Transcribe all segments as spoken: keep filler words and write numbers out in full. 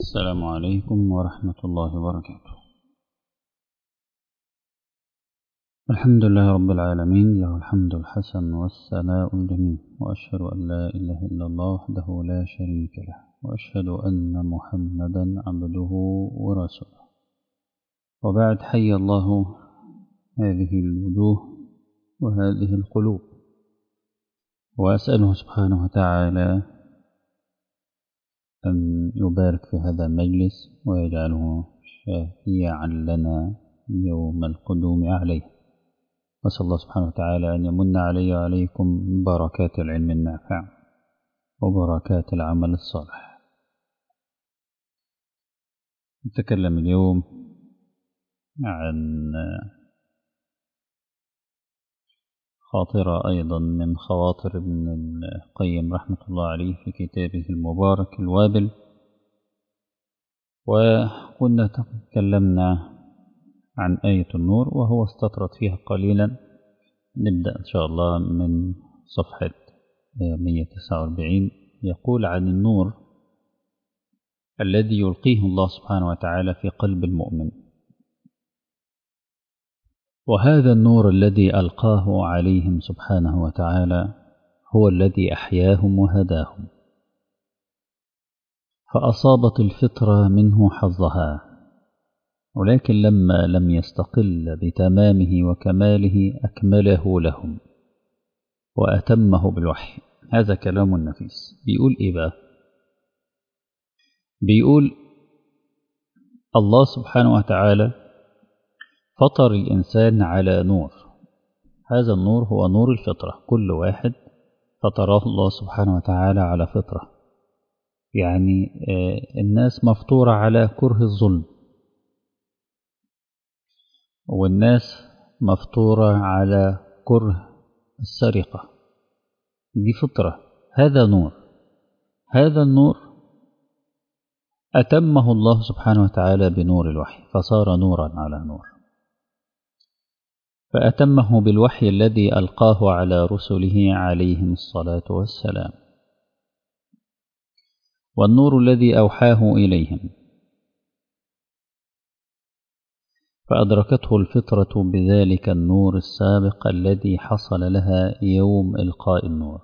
السلام عليكم ورحمة الله وبركاته. الحمد لله رب العالمين، له الحمد الحسن والثناء الجميل، وأشهد أن لا إله إلا الله وحده لا شريك له، وأشهد أن محمدا عبده ورسوله. وبعد، حي الله هذه الوجوه وهذه القلوب، وأسأله سبحانه وتعالى أن يبارك في هذا المجلس ويجعله شافيعا لنا يوم القدوم عليه. وأسأل الله سبحانه وتعالى أن يمن علي وعليكم بركات العلم النافع وبركات العمل الصالح. نتكلم اليوم عن خاطرة أيضا من خواطر ابن القيم رحمة الله عليه في كتابه المبارك الوابل. وكنا تكلمنا عن آية النور وهو استطرد فيها قليلا. نبدأ إن شاء الله من صفحة مئة وتسعة وأربعين. يقول عن النور الذي يلقيه الله سبحانه وتعالى في قلب المؤمن: وهذا النور الذي ألقاه عليهم سبحانه وتعالى هو الذي أحياهم وهداهم، فأصابت الفطرة منه حظها، ولكن لما لم يستقل بتمامه وكماله أكمله لهم وأتمه بالوحي. هذا كلام نفيس. بيقول إيه بقى؟ بيقول الله سبحانه وتعالى فطر الإنسان على نور. هذا النور هو نور الفطرة. كل واحد فطره الله سبحانه وتعالى على فطرة، يعني الناس مفطورة على كره الظلم، والناس مفطورة على كره السرقة. دي فطرة. هذا نور. هذا النور أتمه الله سبحانه وتعالى بنور الوحي، فصار نورا على نور. فأتمه بالوحي الذي ألقاه على رسله عليهم الصلاة والسلام، والنور الذي أوحاه إليهم، فأدركته الفطرة بذلك النور السابق الذي حصل لها يوم إلقاء النور،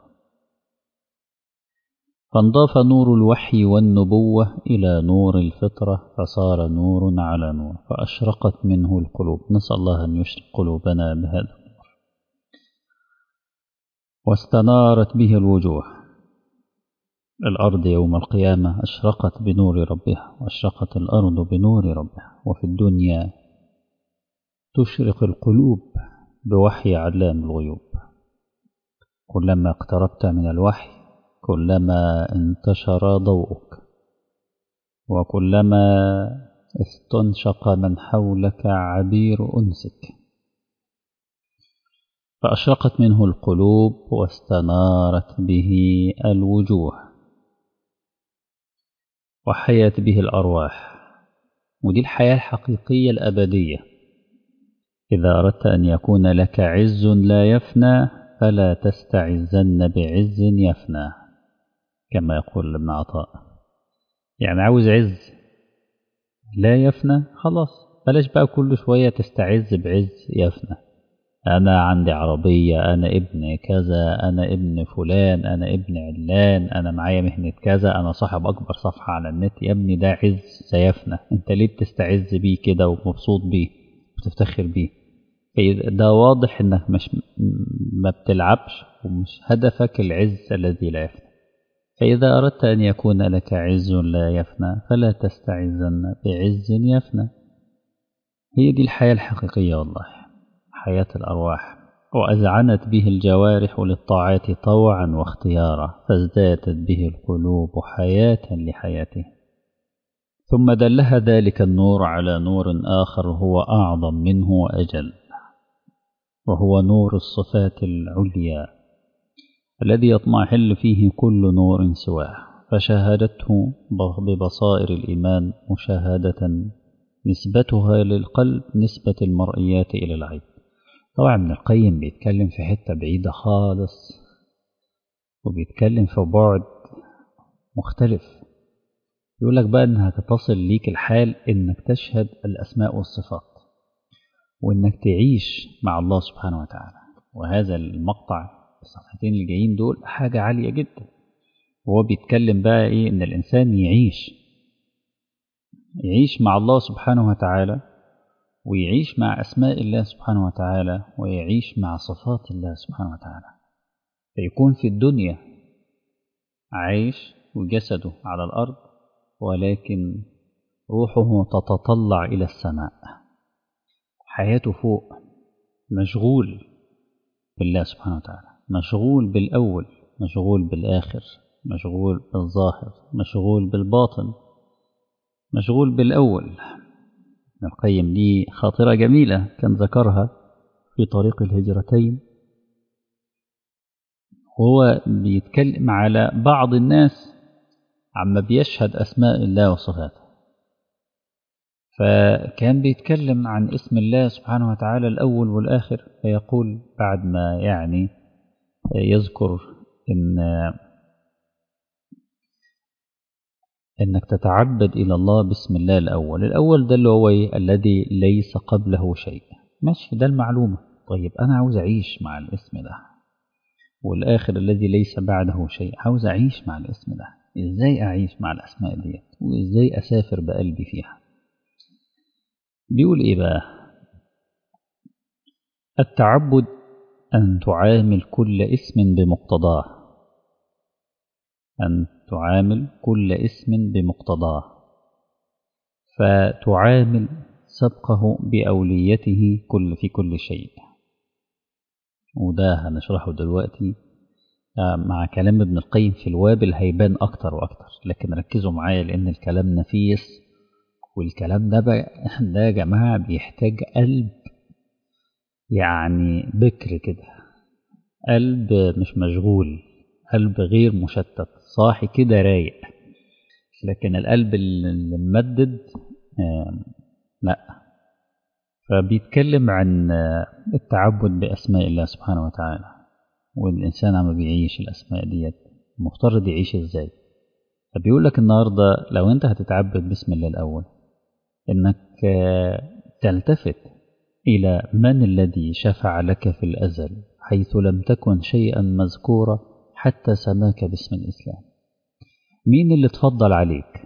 فانضاف نور الوحي والنبوة إلى نور الفطرة، فصار نور على نور، فأشرقت منه القلوب. نسأل الله أن يشرق قلوبنا بهذا النور. واستنارت به الوجوه. الأرض يوم القيامة أشرقت بنور ربها، وأشرقت الأرض بنور ربها. وفي الدنيا تشرق القلوب بوحي علام الغيوب. كلما اقتربت من الوحي كلما انتشر ضوءك، وكلما استنشق من حولك عبير أنسك، فأشرقت منه القلوب واستنارت به الوجوه، وحيت به الأرواح. ودي الحياة الحقيقية الأبدية. إذا أردت أن يكون لك عز لا يفنى فلا تستعزن بعز يفنى، كما يقول ابن عطاء. يعني عاوز عز لا يفنى، خلاص بلاش بقى كل شوية تستعز بعز يفنى. أنا عندي عربية، أنا ابن كذا، أنا ابن فلان، أنا ابن علان، أنا معايا مهنة كذا، أنا صاحب أكبر صفحة على النت. يا ابني ده عز سيفنى، أنت ليه بتستعز بيه كده ومبسوط بيه وتفتخر بيه؟ ده واضح إنك مش ما بتلعبش، ومش هدفك العز الذي لا يفنى. فإذا أردت أن يكون لك عز لا يفنى فلا تستعزن بعز يفنى. هي دي الحياة الحقيقية والله، حياة الأرواح. وأذعنت به الجوارح للطاعات طوعا واختيارا، فازدادت به القلوب حياة لحياته. ثم دلها ذلك النور على نور آخر هو أعظم منه وأجل، وهو نور الصفات العليا الذي يطمحل فيه كل نور سواه، فشاهدته ببصائر الإيمان مشاهدة نسبتها للقلب نسبة المرئيات إلى العين. طبعا ابن القيم بيتكلم في حتة بعيدة خالص، وبيتكلم في بعد مختلف. يقول لك بقى إنها تصل ليك الحال إنك تشهد الأسماء والصفات وإنك تعيش مع الله سبحانه وتعالى. وهذا المقطع الصفحتين اللي جايين دول حاجة عالية جدا. وهو بيتكلم بقى إيه؟ إن الإنسان يعيش يعيش مع الله سبحانه وتعالى، ويعيش مع أسماء الله سبحانه وتعالى، ويعيش مع صفات الله سبحانه وتعالى، فيكون في الدنيا عايش وجسده على الأرض، ولكن روحه تتطلع إلى السماء، حياته فوق، مشغول بالله سبحانه وتعالى، مشغول بالأول، مشغول بالآخر، مشغول بالظاهر، مشغول بالباطن، مشغول بالأول. ابن القيم ليه خاطرة جميلة كان ذكرها في طريق الهجرتين، وهو بيتكلم على بعض الناس عما بيشهد أسماء الله وصفاته. فكان بيتكلم عن اسم الله سبحانه وتعالى الأول والآخر، فيقول بعد ما يعني يذكر إن إنك تتعبد إلى الله باسم الله الأول. الأول ده اللي هو إيه؟ الذي ليس قبله شيء، ماشي، ده المعلومة. طيب أنا عاوز أعيش مع الاسم ده. والآخر الذي ليس بعده شيء، عاوز أعيش مع الاسم ده. إزاي أعيش مع الأسماء ديت؟ وإزاي أسافر بقلبي فيها؟ بيقول إيه بقى؟ التعبد أن تعامل كل اسم بمقتضاه، أن تعامل كل اسم بمقتضاه، فتعامل سبقه بأوليته كل في كل شيء. وده هنشرحه دلوقتي مع كلام ابن القيم في الوابل، هيبان أكتر وأكتر، لكن ركزوا معايا لأن الكلام نفيس. والكلام ده بقى ده يا جماعة بيحتاج قلب، يعني بكر كده، قلب مش مشغول، قلب غير مشتت، صاحي كده رايق. لكن القلب اللي ممدد آه لا. فبيتكلم عن التعبد بأسماء الله سبحانه وتعالى، والإنسان عم بيعيش الأسماء ديت مفترض يعيش إزاي. فبيقول لك النهاردة لو أنت هتتعبد باسم الله الأول، إنك تلتفت إلى من الذي شفع لك في الأزل حيث لم تكن شيئا مذكورا حتى سماك باسم الإسلام. مين اللي تفضل عليك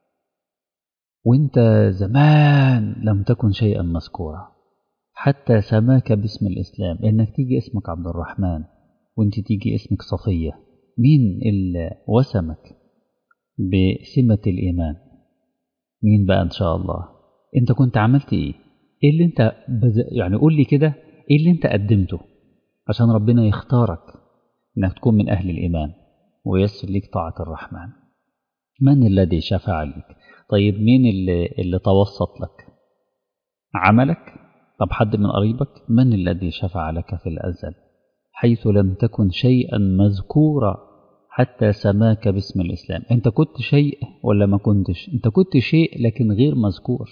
وانت زمان لم تكن شيئا مذكورا حتى سماك باسم الإسلام، إنك تيجي اسمك عبد الرحمن وانت تيجي اسمك صفية. مين اللي وسمك بسمة الإيمان؟ مين بقى؟ إن شاء الله انت كنت عملت ايه؟ ايه اللي انت بز... يعني قول لي كده، ايه اللي انت قدمته عشان ربنا يختارك انك تكون من أهل الإيمان ويسر لك طاعة الرحمن؟ من الذي شفع لك؟ طيب مين اللي, اللي توسط لك؟ عملك؟ طب حد من قريبك؟ من الذي شفع لك في الأزل حيث لم تكن شيئا مذكورا حتى سماك باسم الإسلام؟ انت كنت شيء ولا ما كنتش؟ انت كنت شيء لكن غير مذكور،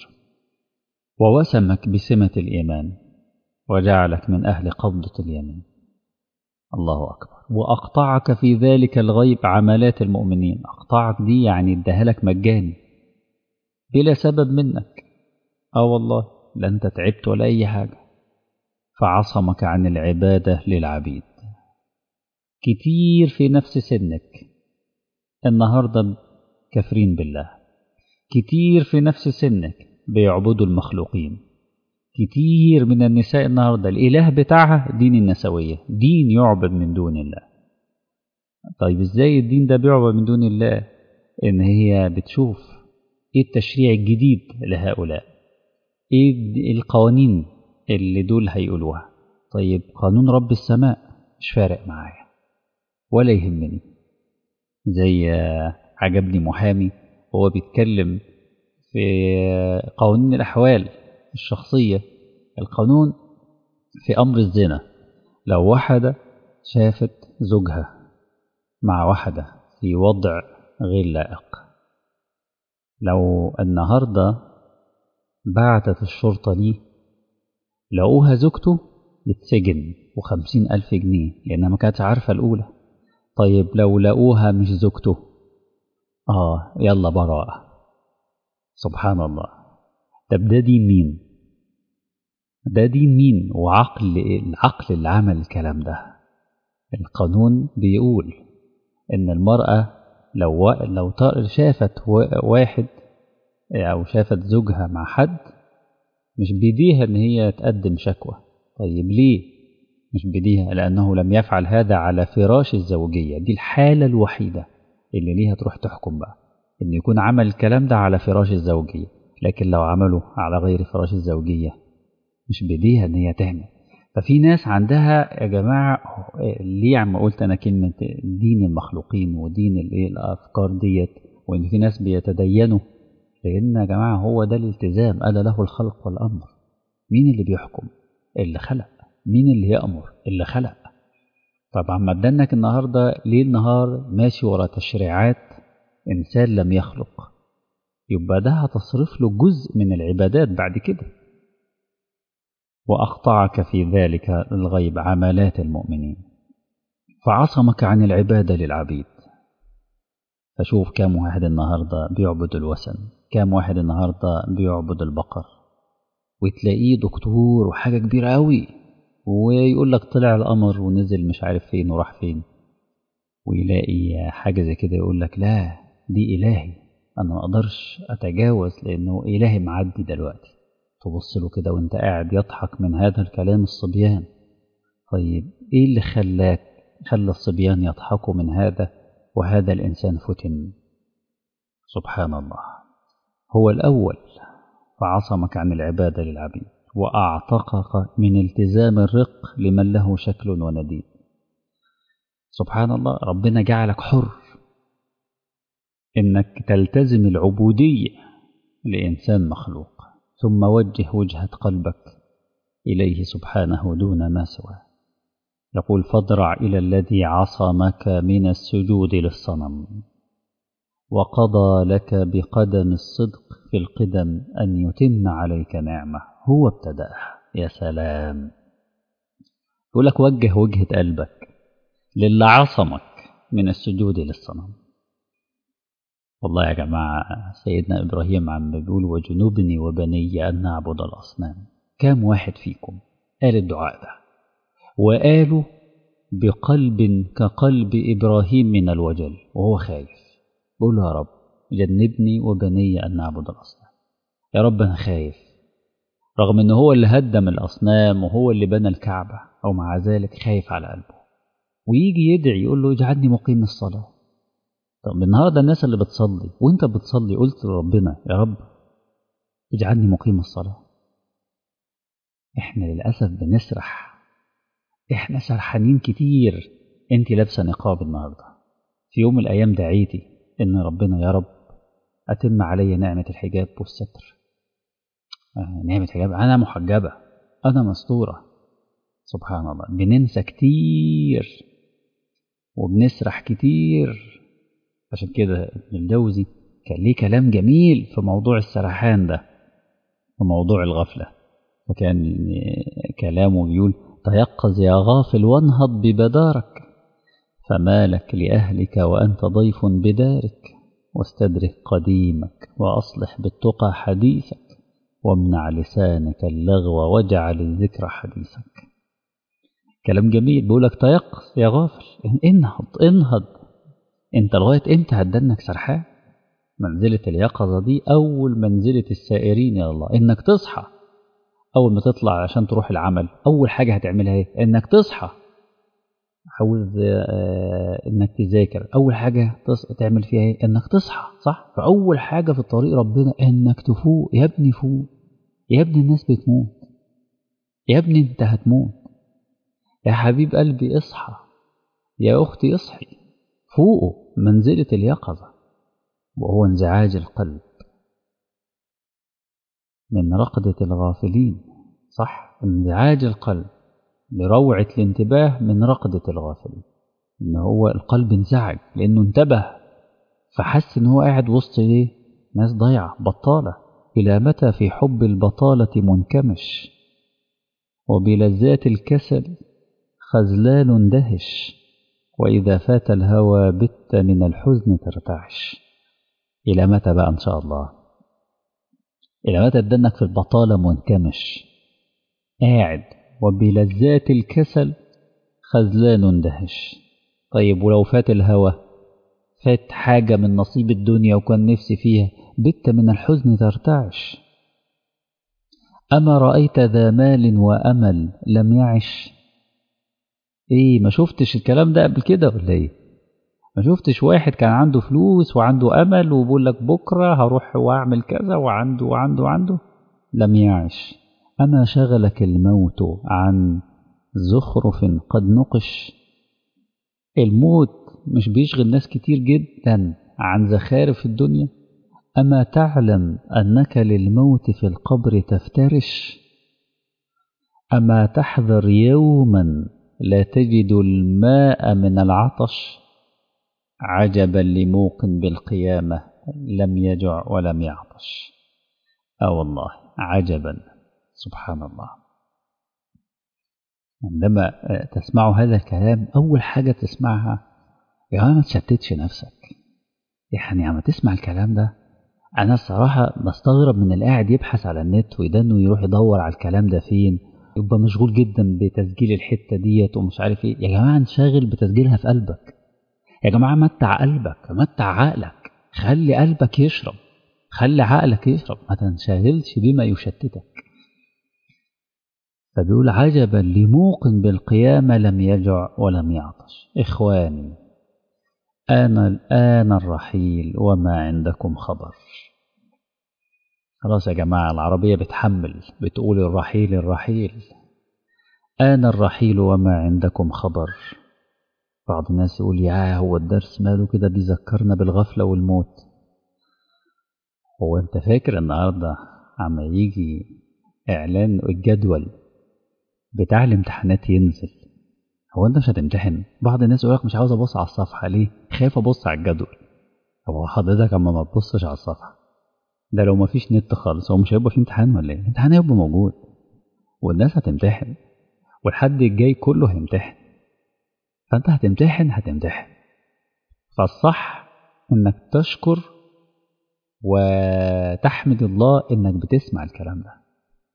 ووسمك بسمة الإيمان وجعلك من أهل قبضة اليمين. الله أكبر. وأقطعك في ذلك الغيب عملات المؤمنين. أقطعك دي يعني اداها لك مجاني بلا سبب منك. آه والله لا أنت تعبت ولا أي حاجة. فعصمك عن العبادة للعبيد. كتير في نفس سنك النهاردة كافرين بالله، كتير في نفس سنك بيعبدوا المخلوقين، كتير من النساء النهاردة الإله بتاعها دين النسوية، دين يعبد من دون الله. طيب إزاي الدين ده بيعبد من دون الله؟ إن هي بتشوف إيه التشريع الجديد لهؤلاء، إيه القوانين اللي دول هيقولوها. طيب قانون رب السماء مش فارق معايا ولا يهمني. زي عجبني محامي هو بيتكلم في قوانين الأحوال الشخصية. القانون في أمر الزنا، لو واحدة شافت زوجها مع واحدة في وضع غير لائق، لو النهاردة بعتت الشرطة ليه لقوها زوجته يتسجن وخمسين ألف جنيه لأنها ما كانتش عارفة الأولى. طيب لو لقوها مش زوجته، آه يلا براءة، سبحان الله. طب ده دين مين؟ ده دين مين؟ وعقل العقل اللي عمل الكلام ده. القانون بيقول إن المرأة لو لو شافت واحد أو شافت زوجها مع حد مش بيديها إن هي تقدم شكوى. طيب ليه مش بيديها؟ لأنه لم يفعل هذا على فراش الزوجية. دي الحالة الوحيدة اللي ليها تروح تحكم بقى، إن يكون عمل الكلام ده على فراش الزوجية. لكن لو عمله على غير فراش الزوجية مش بيديها إن هي تعمل. ففي ناس عندها يا جماعة، ليه عم قلت أنا كلمة دين المخلوقين ودين الإيه الأفكار ديت، وإن في ناس بيتدينوا؟ لأن يا جماعة هو ده الالتزام، ألا له الخلق والأمر. مين اللي بيحكم؟ اللي خلق. مين اللي يأمر؟ اللي خلق. طبعا مبدأنك النهاردة ليل نهار ماشي ورا تشريعات إنسان لم يخلق، يبقى ده هتصرف له جزء من العبادات بعد كده. وأقطعك في ذلك الغيب عملات المؤمنين، فعصمك عن العبادة للعبيد. فشوف كام واحد النهاردة بيعبد الوثن، كام واحد النهاردة بيعبد البقر، وتلاقيه دكتور وحاجة كبيرة قوي، ويقول لك طلع القمر ونزل مش عارف فين وراح فين، ويلاقي حاجة زي كده يقول لك لا دي إلهي، أنا ما أقدرش أتجاوز لأنه إلهي معدي دلوقتي. تبص له كده وانت قاعد يضحك من هذا الكلام الصبيان. طيب ايه اللي خلاك خلى الصبيان يضحكوا من هذا وهذا الإنسان فتن؟ سبحان الله. هو الأول فعصمك عن العبادة للعبيد، وأعتقك من التزام الرق لمن له شكل ونديد. سبحان الله. ربنا جعلك حر إنك تلتزم العبودية لإنسان مخلوق، ثم وجه وجهة قلبك إليه سبحانه دون ما سواه. يقول فاضرع إلى الذي عصمك من السجود للصنم، وقضى لك بقدم الصدق في القدم أن يتم عليك نعمة هو ابتدأها. يا سلام. يقول لك وجه وجهة قلبك للي عصمك من السجود للصنم. والله يا جماعة سيدنا إبراهيم عم بيقول وجنوبني وبني أن نعبد الأصنام. كام واحد فيكم قال الدعاء ده وقالوا بقلب كقلب إبراهيم من الوجل وهو خايف، بقول له يا رب جنبني وبني أن نعبد الأصنام. يا رب أنا خايف، رغم أنه هو اللي هدم الأصنام وهو اللي بنى الكعبة، أو مع ذلك خايف على قلبه، ويجي يدعي يقول له اجعلني مقيم الصلاة. طب النهاردة الناس اللي بتصلي وانت بتصلي قلت لربنا يا رب اجعلني مقيم الصلاة؟ احنا للأسف بنسرح، احنا سرحانين كتير. انت لابسة نقاب النهاردة، في يوم من الأيام دعيتي ان ربنا يا رب أتم علي نعمة الحجاب والستر. آه نعمة الحجاب، أنا محجبة، أنا مستورة. سبحان الله. بننسى كتير وبنسرح كتير. عشان كده ابن الجوزي كان ليه كلام جميل في موضوع السرحان ده، في موضوع الغفلة. فكان كلامه بيقول تيقظ يا غافل وانهض ببدارك، فما لك لأهلك وأنت ضيف بدارك، واستدرك قديمك وأصلح بالتقى حديثك، وامنع لسانك اللغو واجعل الذكر حديثك. كلام جميل. بيقولك تيقظ يا غافل، انهض انهض. انت لغاية امتى هتدنك سرحان؟ منزلة اليقظة دي أول منزلة السائرين يا الله. إنك تصحى أول ما تطلع عشان تروح العمل، أول حاجة هتعملها إيه؟ إنك تصحى. عاوز آه إنك تذاكر، أول حاجة تص... تعمل فيها إيه؟ إنك تصحى، صح؟ فأول حاجة في الطريق ربنا إنك تفوق. يا ابني فوق، يا ابني الناس بتموت، يا ابني أنت هتموت، يا حبيب قلبي اصحى، يا أختي اصحي، فوقوا. منزلة اليقظة وهو انزعاج القلب من رقدة الغافلين، صح؟ انزعاج القلب لروعة الانتباه من رقدة الغافلين. إن هو القلب انزعج لأنه انتبه، فحس إن هو قاعد وسط إيه؟ ناس ضيعة بطالة. إلى متى في حب البطالة منكمش، وبلذات الكسل خذلان دهش، وإذا فات الهوى بت من الحزن ترتعش. إلى متى بقى إن شاء الله؟ إلى متى تدنك في البطالة منكمش قاعد وبلذات الكسل خذلان اندهش. طيب ولو فات الهوى، فات حاجة من نصيب الدنيا وكان نفسي فيها، بت من الحزن ترتعش. أما رأيت ذا مال وأمل لم يعش؟ إيه، ما شفتش الكلام ده قبل كده ولا إيه؟ ما شفتش واحد كان عنده فلوس وعنده أمل وبقول لك بكرة هروح وأعمل كذا وعنده وعنده وعنده؟ لم يعش. أما شغلك الموت عن زخرف قد نقش؟ الموت مش بيشغل ناس كتير جدا عن زخارف الدنيا؟ أما تعلم أنك للموت في القبر تفترش؟ أما تحذر يوما لا تجد الماء من العطش؟ عجبا لموقن بالقيامة لم يجع ولم يعطش. آه والله عجبا، سبحان الله. عندما تسمع هذا الكلام أول حاجة تسمعها، يا جماعة ما تشتتش نفسك. يعني عم تسمع الكلام ده، أنا الصراحة بستغرب من اللي قاعد يبحث على النت ويدنه يروح يدور على الكلام ده فين، يبقى مشغول جدا بتسجيل الحتة ديت ومش عارف ايه. يا جماعة انشغل بتسجيلها في قلبك. يا جماعة متع قلبك، متع عقلك، خلي قلبك يشرب، خلي عقلك يشرب، ما تنشغلش بما يشتتك. فبيقول عجبا لموقن بالقيامة لم يجع ولم يعطش. إخواني، أنا الآن الرحيل وما عندكم خبر. خلاص يا جماعة، العربية بتحمل، بتقول الرحيل الرحيل. أنا الرحيل وما عندكم خبر. بعض الناس يقول يا هو الدرس ماله كده بيذكرنا بالغفلة والموت. هو أنت فاكر النهاردة عم يجي إعلان الجدول بتاع الامتحانات ينزل، هو أنت مش هتمتحن؟ بعض الناس يقولك مش عاوز أبص على الصفحة، ليه؟ خايف أبص على الجدول. هو حضرتك أما ما تبصش على الصفحة ده لو ما فيش نت خالص، هو مش هيبقى فيه امتحان ولا ايه؟ الامتحان هيبقى موجود والناس هتمتحن والحد الجاي كله هيمتحن، فانت هتمتحن هتمتحن. فالصح انك تشكر وتحمد الله انك بتسمع الكلام ده.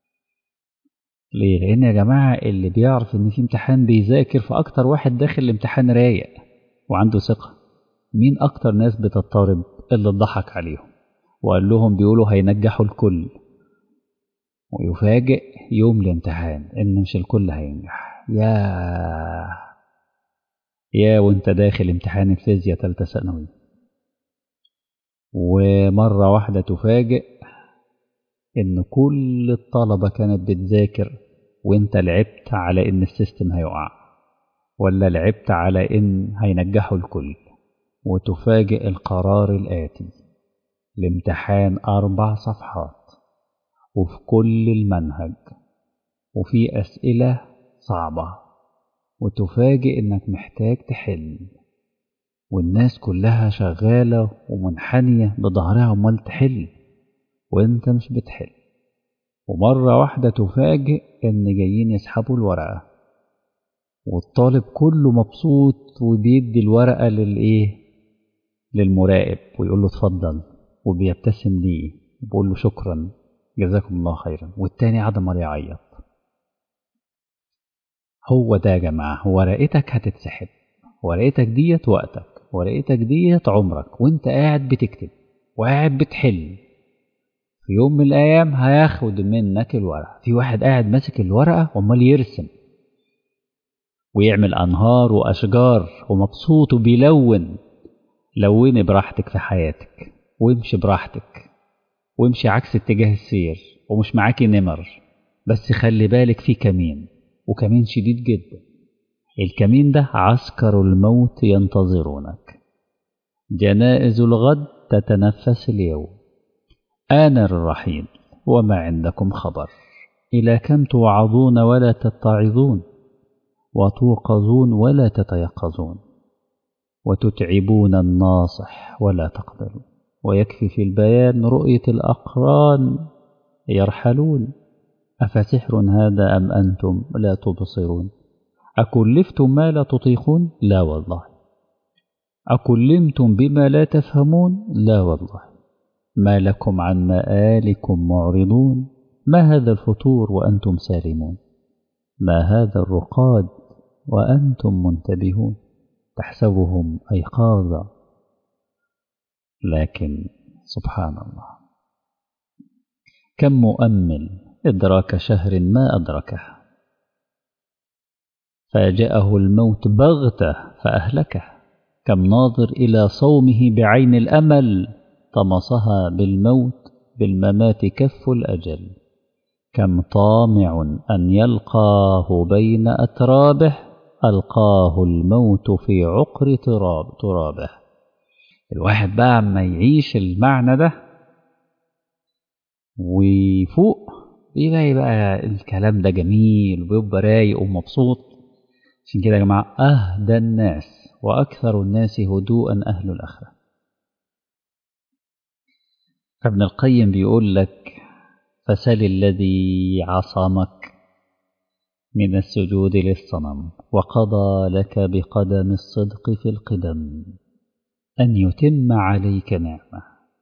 ليه؟ لان يا جماعة اللي بيعرف ان في امتحان بيذاكر، فاكتر واحد داخل الامتحان رايق وعنده ثقة. مين اكتر ناس بتضطرب؟ اللي اتضحك عليهم وقال لهم بيقولوا هينجحوا الكل، ويفاجئ يوم الامتحان ان مش الكل هينجح. يا يا وانت داخل امتحان الفيزياء ثالثه ثانوي ومره واحده تفاجئ ان كل الطلبه كانت بتذاكر وانت لعبت على ان السيستم هيقع، ولا لعبت على ان هينجحوا الكل. وتفاجئ القرار الآتي: الامتحان أربع صفحات وفي كل المنهج وفي أسئلة صعبة، وتفاجئ إنك محتاج تحل، والناس كلها شغالة ومنحنية بظهرها ومال تحل وإنت مش بتحل. ومرة واحدة تفاجئ إن جايين يسحبوا الورقة والطالب كله مبسوط وبيدي الورقة للإيه؟ للمراقب ويقول له اتفضل، وبيبتسم ليه وبيقول له شكرا جزاكم الله خيرا، والتاني قاعد عمال يعيط. هو ده يا جماعة، ورقتك هتتسحب، ورقتك ديت وقتك، ورقتك ديت عمرك، وانت قاعد بتكتب وقاعد بتحل. في يوم من الأيام هياخد منك الورقة. في واحد قاعد ماسك الورقة وعمال يرسم ويعمل أنهار وأشجار ومبسوط وبيلون. لوني براحتك في حياتك وامشي براحتك وامشي عكس اتجاه السير ومش معاكي نمر، بس خلي بالك في كمين، وكمين شديد جدا. الكمين ده عسكر الموت ينتظرونك، جنائز الغد تتنفس اليوم. آن الرحيل وما عندكم خبر. إلى كم توعظون ولا تتعظون، وتوقظون ولا تتيقظون، وتتعبون الناصح ولا تقبلون، ويكفي في البيان رؤية الأقران يرحلون. أفسحر هذا أم أنتم لا تبصرون؟ أكلفتم ما لا تطيقون؟ لا والله. أكلمتم بما لا تفهمون؟ لا والله. ما لكم عن مآلكم معرضون ما هذا الفتور وأنتم سالمون ما هذا الرقاد وأنتم منتبهون تحسبهم أيقاظا لكن سبحان الله كم مؤمل إدراك شهر ما أدركه فجاءه الموت بغتة فأهلكه كم ناظر إلى صومه بعين الأمل طمسها بالموت بالممات كف الأجل كم طامع أن يلقاه بين أترابه ألقاه الموت في عقر تراب ترابه. الواحد بقى عما يعيش المعنى ده ويفوق بيلاقي بقى الكلام ده جميل وبيبقى رايق ومبسوط. عشان كده يا جماعة أهدى الناس وأكثر الناس هدوءا أهل الآخرة. فابن القيم بيقول لك فسل الذي عصمك من السجود للصنم وقضى لك بقدم الصدق في القدم أن يتم عليك نعمة.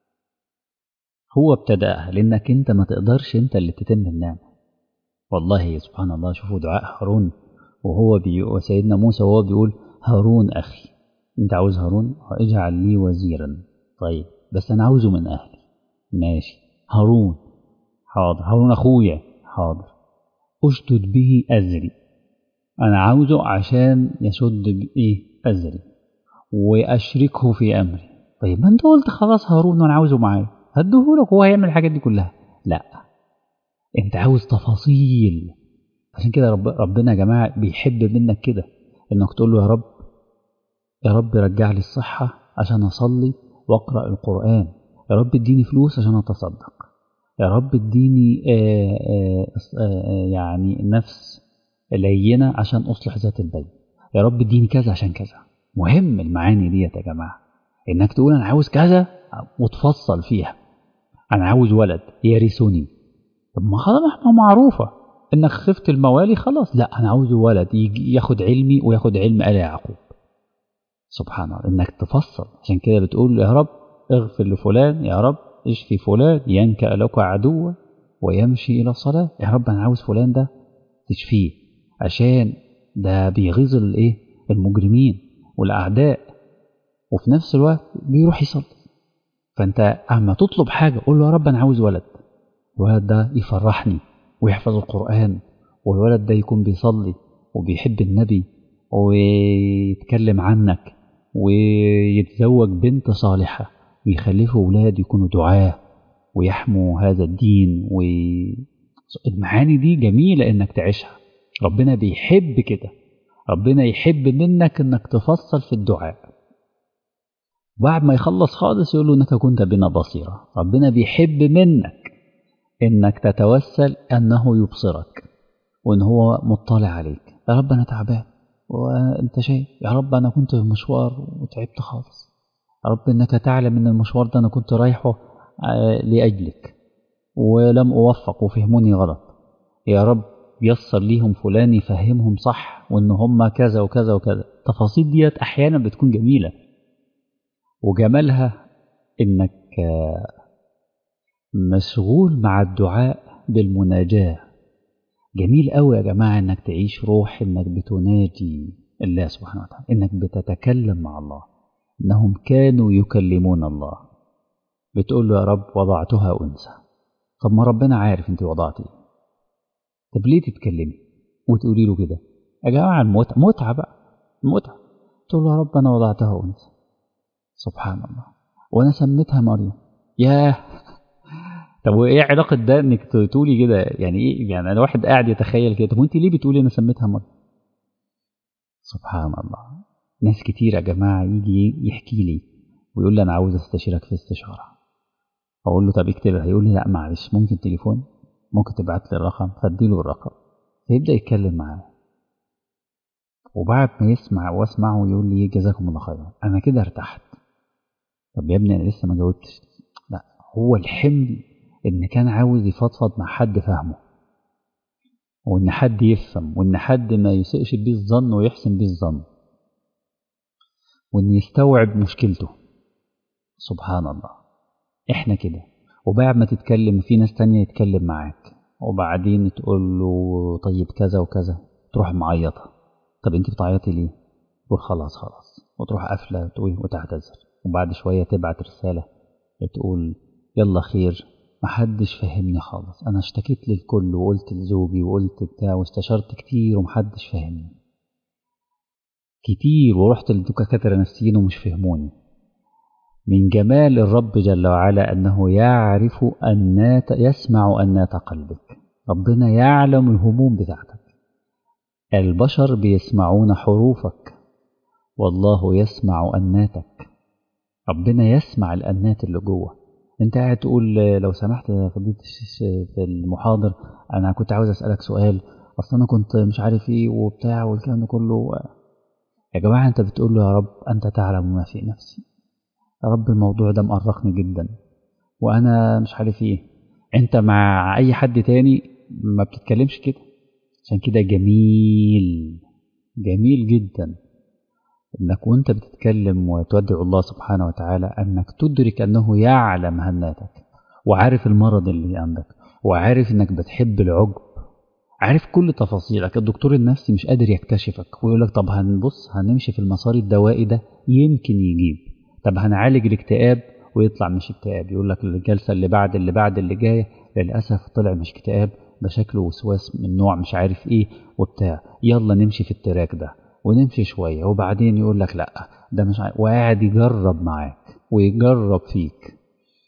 هو ابتدأها لأنك أنت ما تقدرش أنت اللي تتم النعمة. والله سبحان الله شوفوا دعاء هارون وهو بيقول سيدنا موسى وهو بيقول هارون أخي أنت عاوز هارون اجعل لي وزيرا. طيب بس أنا عاوزه من أهلي. ماشي هارون حاضر. هارون أخويا حاضر. أشدد به أزري أنا عاوزه عشان يشد بإيه أزري وأشركه في أمري. طيب ما أنت قلت خلاص هارون وأنا عاوزه معايا هديهولك وهو هيعمل الحاجات دي كلها. لا أنت عاوز تفاصيل. عشان كده رب ربنا يا جماعة بيحب منك كده إنك تقول له يا رب يا رب رجع لي الصحة عشان أصلي وأقرأ القرآن. يا رب اديني فلوس عشان أتصدق. يا رب اديني آآ آآ يعني نفس لينة عشان أصلح ذات البين. يا رب اديني كذا عشان كذا. مهم المعاني دي يا جماعة إنك تقول أنا عاوز كذا وتفصل فيها. أنا عاوز ولد يرثني. طب ما خلاص ما معروفة إنك خفت الموالي خلاص. لا أنا عاوز ولد يجي ياخد علمي وياخد علم آل يعقوب. سبحان الله إنك تفصل. عشان كده بتقول يا رب اغفر لفلان يا رب اشفي فلان ينكأ لك عدوا ويمشي إلى الصلاة. يا رب أنا عاوز فلان ده تشفيه عشان ده بيغيظ الايه المجرمين والأعداء وفي نفس الوقت بيروح يصلي. فأنت أما تطلب حاجة قول له يا رب أنا عاوز ولد. الولد ده يفرحني ويحفظ القرآن والولد ده يكون بيصلي وبيحب النبي ويتكلم عنك ويتزوج بنت صالحة ويخلفوا أولاد يكونوا دعاة ويحموا هذا الدين. والمعاني دي جميلة إنك تعيشها. ربنا بيحب كده. ربنا يحب منك إنك تفصل في الدعاء. بعد ما يخلص خالص يقول له إنك كنت بنا بصيرة. ربنا بيحب منك إنك تتوسل أنه يبصرك وإن هو مطلع عليك. يا رب أنا تعبان وأنت شايف. يا رب أنا كنت في مشوار وتعبت خالص. يا رب إنك تعلم إن المشوار ده أنا كنت رايحه لأجلك ولم أوفق وفهموني غلط. يا رب يصل ليهم فلان يفهمهم صح وإن هم كذا وكذا وكذا. التفاصيل ديت أحيانا بتكون جميلة وجمالها إنك مشغول مع الدعاء بالمناجاة. جميل قوي يا جماعة إنك تعيش روح إنك بتناجي الله سبحانه وتعالى إنك بتتكلم مع الله. إنهم كانوا يكلمون الله. بتقول له يا رب وضعتها أنثى. طب ما ربنا عارف أنت وضعتي. طب ليه تتكلمي وتقولي له كده يا جماعة؟ المتعة متعة بقى متعة. تقول له يا رب أنا وضعتها أنثى. سبحان الله. وأنا سميتها مريم. ياه. طب وايه علاقه ده انك تقولي كده؟ يعني ايه يعني انا واحد قاعد يتخيل كده. طب وانت ليه بتقولي انا سميتها مريم؟ سبحان الله. ناس كتير يا جماعه يجي يحكي لي ويقول لي انا عاوز استشيرك في استشاره. اقول له طب اكتبها. يقول لي لا معلش ممكن تليفون ممكن تبعت لي الرقم. فادي له الرقم فيبدا يتكلم معاه. وبعد ما يسمع واسمعه يقول لي جزاكم الله خيرا انا كده ارتحت. طب يا ابني انا لسه ما جاوبتش. لا هو الحمل إن كان عاوز يفضفض مع حد فهمه وإن حد يفهم وإن حد ما يسئش بيه الظن ويحسن بيه الظن وإن يستوعب مشكلته. سبحان الله. احنا كده. وبعد ما تتكلم في ناس تانية يتكلم معاك، وبعدين تقول له طيب كذا وكذا، تروح معيطة. طب انت بتعيطي ليه؟ تقول خلاص خلاص، وتروح قافلة وتعتذر. وبعد شوية تبعت رسالة تقول يلا خير، محدش فهمني خالص، انا اشتكيت للكل وقلت لزوجي وقلت بتاع واستشرت كتير ومحدش فهمني كتير، ورحت لدكاترة نفسيين ومش فهموني. من جمال الرب جل وعلا أنه يعرف أنات، يسمع أنات قلبك. ربنا يعلم الهموم بتاعتك. البشر بيسمعون حروفك، والله يسمع أناتك. ربنا يسمع الأنات اللي جوه. انت قاعد تقول لو سمحت يا فضيلة في المحاضر، انا كنت عاوز اسألك سؤال، اصلا انا كنت مش عارف ايه وبتاع والكلام ده كله. يا جماعة انت بتقول له يا رب انت تعلم ما في نفسي، يا رب الموضوع ده مقرقني جدا وانا مش عارف ايه. انت مع اي حد تاني ما بتتكلمش كده. عشان كده جميل جميل جدا انك وانت بتتكلم وتودع الله سبحانه وتعالى انك تدرك انه يعلم هناتك، وعارف المرض اللي عندك، وعارف انك بتحب العجب، عارف كل تفاصيلك. الدكتور النفسي مش قادر يكتشفك ويقول لك طب هنبص هنمشي في المسار الدوائي ده يمكن يجيب، طب هنعالج الاكتئاب ويطلع مش اكتئاب، يقول لك الجلسة اللي بعد اللي بعد اللي جاية للأسف طلع مش اكتئاب، ده شكله وسواس من نوع مش عارف ايه وبتاع، يلا نمشي في التراك ده ونمشي شوية. وبعدين يقول لك لا ده مش عارف، وقاعد يجرب معاك ويجرب فيك،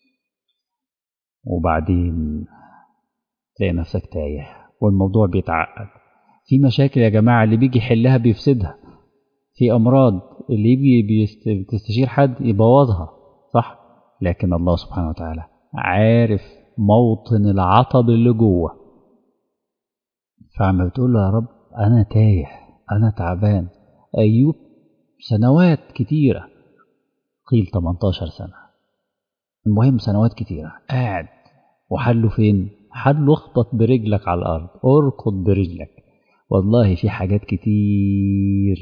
وبعدين تلاقي نفسك تايه والموضوع بيتعقد. في مشاكل يا جماعة اللي بيجي يحلها بيفسدها، في أمراض اللي يجي بتستشير حد يبوظها، صح؟ لكن الله سبحانه وتعالى عارف موطن العطب اللي جوه. فعما بتقول له يا رب أنا تايه أنا تعبان. أيوب سنوات كتيرة، قيل تمنتاشر سنة، المهم سنوات كتيرة قاعد، وحله فين؟ حله اخبط برجلك على الأرض، اركض برجلك. والله في حاجات كتير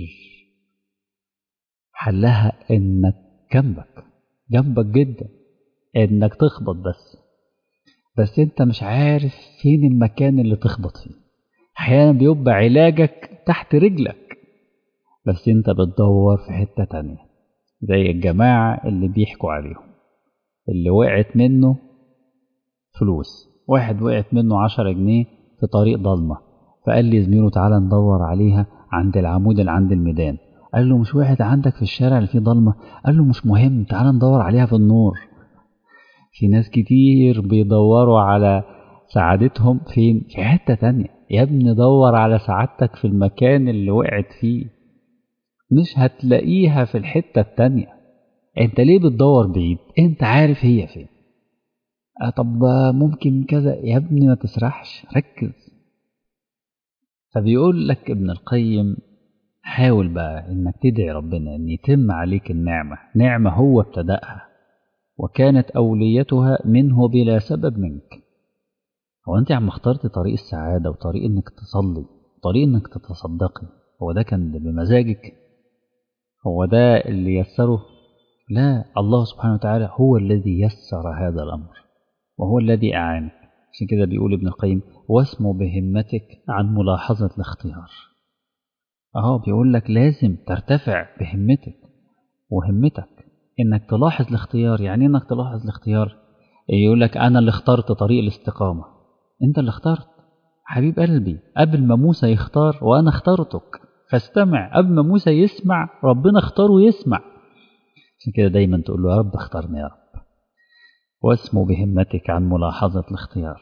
حلها انك جنبك جنبك جدا، انك تخبط بس بس انت مش عارف فين المكان اللي تخبط فيه. احيانا بيبقى علاجك تحت رجلك بس انت بتدور في حتة تانية، زي الجماعة اللي بيحكوا عليهم اللي وقعت منه فلوس. واحد وقعت منه عشرة جنيه في طريق ضلمة، فقال لي زميله تعالى ندور عليها عند العمود اللي عند الميدان. قال له مش وقعت عندك في الشارع اللي فيه ضلمة؟ قال له مش مهم تعالى ندور عليها في النور. في ناس كتير بيدوروا على سعادتهم فين؟ في حتة تانية. يا ابني دور على سعادتك في المكان اللي وقعت فيه، مش هتلاقيها في الحتة التانية. انت ليه بتدور بعيد؟ انت عارف هي فين. أه طب ممكن كذا، يا ابني ما تسرحش ركز. فبيقول لك ابن القيم حاول بقى انك تدعي ربنا ان يتم عليك النعمة، نعمة هو ابتدأها وكانت أوليتها منه بلا سبب منك. هو انت عم اخترت طريق السعادة وطريق انك تصلي، طريق انك تتصدقي، هو ده كان بمزاجك؟ هو ده اللي يسره؟ لا، الله سبحانه وتعالى هو الذي يسر هذا الأمر وهو الذي أعانك. عشان كده بيقول ابن القيم واسمو بهمتك عن ملاحظة الاختيار. اهو بيقول لك لازم ترتفع بهمتك وهمتك انك تلاحظ الاختيار. يعني انك تلاحظ الاختيار؟ يقول لك انا اللي اخترت طريق الاستقامة. انت اللي اخترت حبيب قلبي، قبل ما موسى يختار وانا اخترتك، فاستمع. قبل ما موسى يسمع ربنا اختاره يسمع. عشان كده دايما تقول له يا رب اختارني يا رب. واسمو بهمتك عن ملاحظة الاختيار،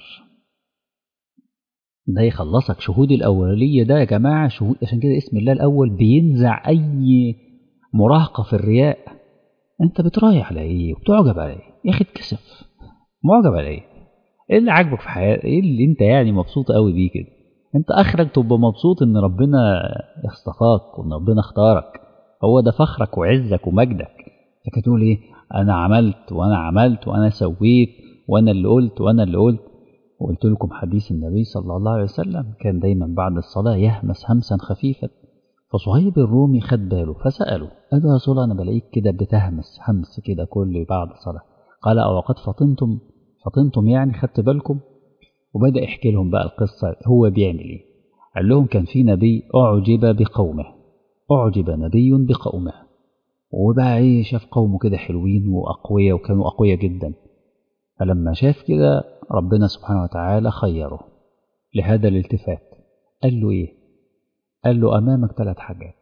ده يخلصك. شهود الأولية ده يا جماعة شهود. عشان كده اسم الله الأول بينزع أي مراهقة في الرياء. أنت بترايح على إيه وبتعجب على إيه يا أخي؟ اتكسف، معجب على إيه؟ إيه اللي عاجبك في حياتك؟ إيه اللي أنت يعني مبسوط قوي بيه كده؟ أنت آخرك تبقى مبسوط إن ربنا اصطفاك وإن ربنا اختارك، هو ده فخرك وعزك ومجدك. لكن تقول إيه؟ أنا عملت وأنا عملت وأنا سويت وأنا اللي قلت وأنا اللي قلت. وقلت لكم حديث النبي صلى الله عليه وسلم كان دايما بعد الصلاة يهمس همسا خفيفا، فصهيب الرومي خد باله فسأله، قال له يا رسول الله أنا بلاقيك كده بتهمس همس كده كل بعد صلاة. قال أو قد فطنتم فطنتم يعني خدت بالكم. وبدأ يحكي لهم بقى القصة هو بيعمل إيه. قال لهم كان في نبي أعجب بقومه، أعجب نبي بقومه، وبقى إيه شاف قومه كده حلوين وأقوياء وكانوا أقوياء جدا. فلما شاف كده ربنا سبحانه وتعالى خيره لهذا الالتفات. قال له إيه؟ قال له أمامك ثلاث حاجات،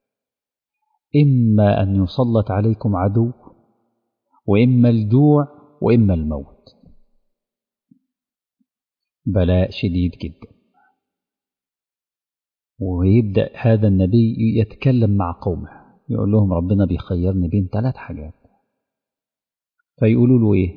إما أن يسلط عليكم عدو، وإما الجوع، وإما الموت. بلاء شديد جدا. ويبدأ هذا النبي يتكلم مع قومه يقول لهم ربنا بيخيرني بين ثلاث حاجات. فيقولوا له إيه؟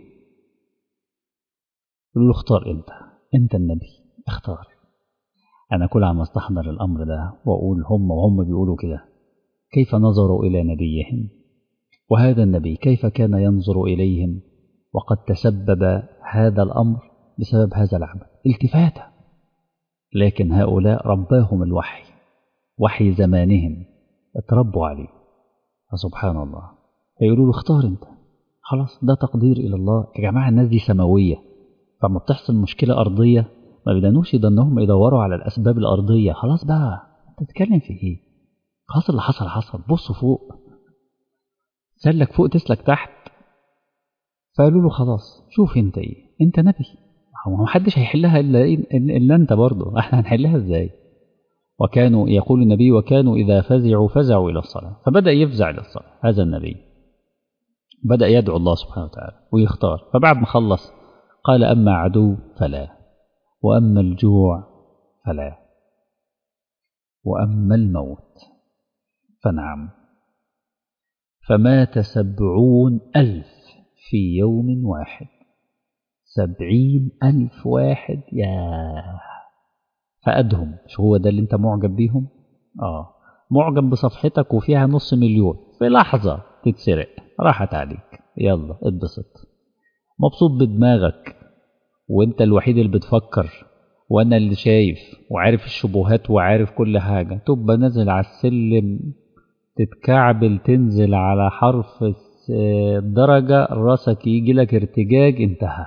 يقولوا له اختار أنت، أنت النبي اختار. أنا كل عم استحضر الأمر ده وأقول هم وهم بيقولوا كده كيف نظروا إلى نبيهم، وهذا النبي كيف كان ينظر إليهم، وقد تسبب هذا الأمر بسبب هذا العمل التفاتة. لكن هؤلاء رباهم الوحي، وحي زمانهم اتربوا عليه. فسبحان الله فيقولوا له اختار انت، خلاص ده تقدير إلى الله. يا جماعة الناس دي سماوية، فما بتحصل مشكلة أرضية ما بدانوش يدنهم يدوروا على الأسباب الأرضية. خلاص بقى انت تتكلم في ايه؟ خلاص اللي حصل حصل، بصوا فوق، سلك فوق تسلك تحت. فقالوا له خلاص شوف انت ايه، انت نبي، ما حدش هيحلها الا الا انت برضه، احنا هنحلها ازاي؟ وكانوا يقول النبي وكانوا اذا فزعوا فزعوا الى الصلاه. فبدا يفزع الى الصلاه هذا النبي، بدا يدعو الله سبحانه وتعالى ويختار. فبعد ما خلص قال اما عدو فلا، واما الجوع فلا، واما الموت فنعم. فمات سبعون ألف في يوم واحد. سبعين ألف واحد، يا فقدهم. شو هو ده اللي انت معجب بيهم؟ اه معجب بصفحتك وفيها نص مليون، في لحظة تتسرق راحت عليك، يلا اتبسط مبسوط بدماغك، وانت الوحيد اللي بتفكر، وانا اللي شايف وعارف الشبهات وعارف كل حاجة. تبقى نازل على السلم تتكعبل تنزل على حرف الدرجة راسك يجي لك ارتجاج، انتهى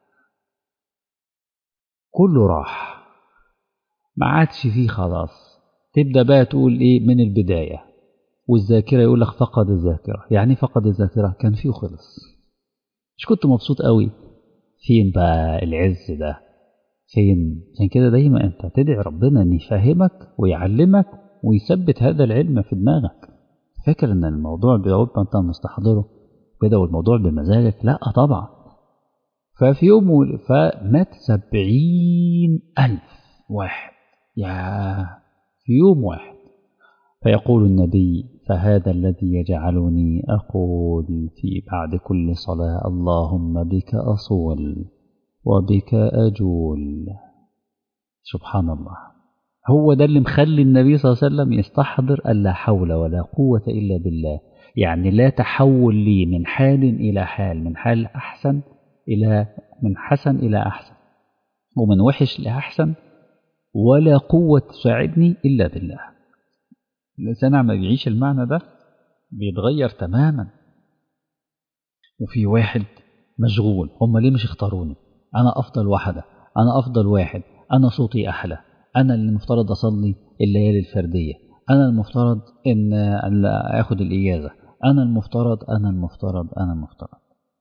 كله راح، ما عادش فيه خلاص. تبدأ بقى تقول ايه من البداية، والذاكرة يقول لك فقد الذاكرة. يعني فقد الذاكرة كان فيه خلص، مش كنت مبسوط قوي؟ فين بقى العز ده؟ فين؟ عشان كده دايما انت تدعي ربنا ان يفهمك ويعلمك ويثبت هذا العلم في دماغك. فاكر ان الموضوع بيقعد انت مستحضره كده والموضوع بمزاجك؟ لا طبعا. ففي يوم فمات سبعين ألف واحد، يا في يوم واحد. فيقول النبي فهذا الذي يجعلني أقول في بعد كل صلاة اللهم بك أصول وبك أجول. سبحان الله. هو ده اللي مخلي النبي صلى الله عليه وسلم يستحضر أن لا حول ولا قوة إلا بالله. يعني لا تحول لي من حال إلى حال، من حال أحسن إلى من حسن إلى أحسن، ومن وحش لأحسن، ولا قوة تساعدني إلا بالله. الإنسان عم بيعيش المعنى ده بيتغير تماما. وفي واحد مشغول، هم ليه مش اختاروني؟ أنا أفضل واحدة، أنا أفضل واحد، أنا صوتي أحلى، أنا اللي المفترض أصلي الليالي الفردية، أنا المفترض إن أخذ الإجازة، أنا المفترض أنا المفترض أنا المفترض.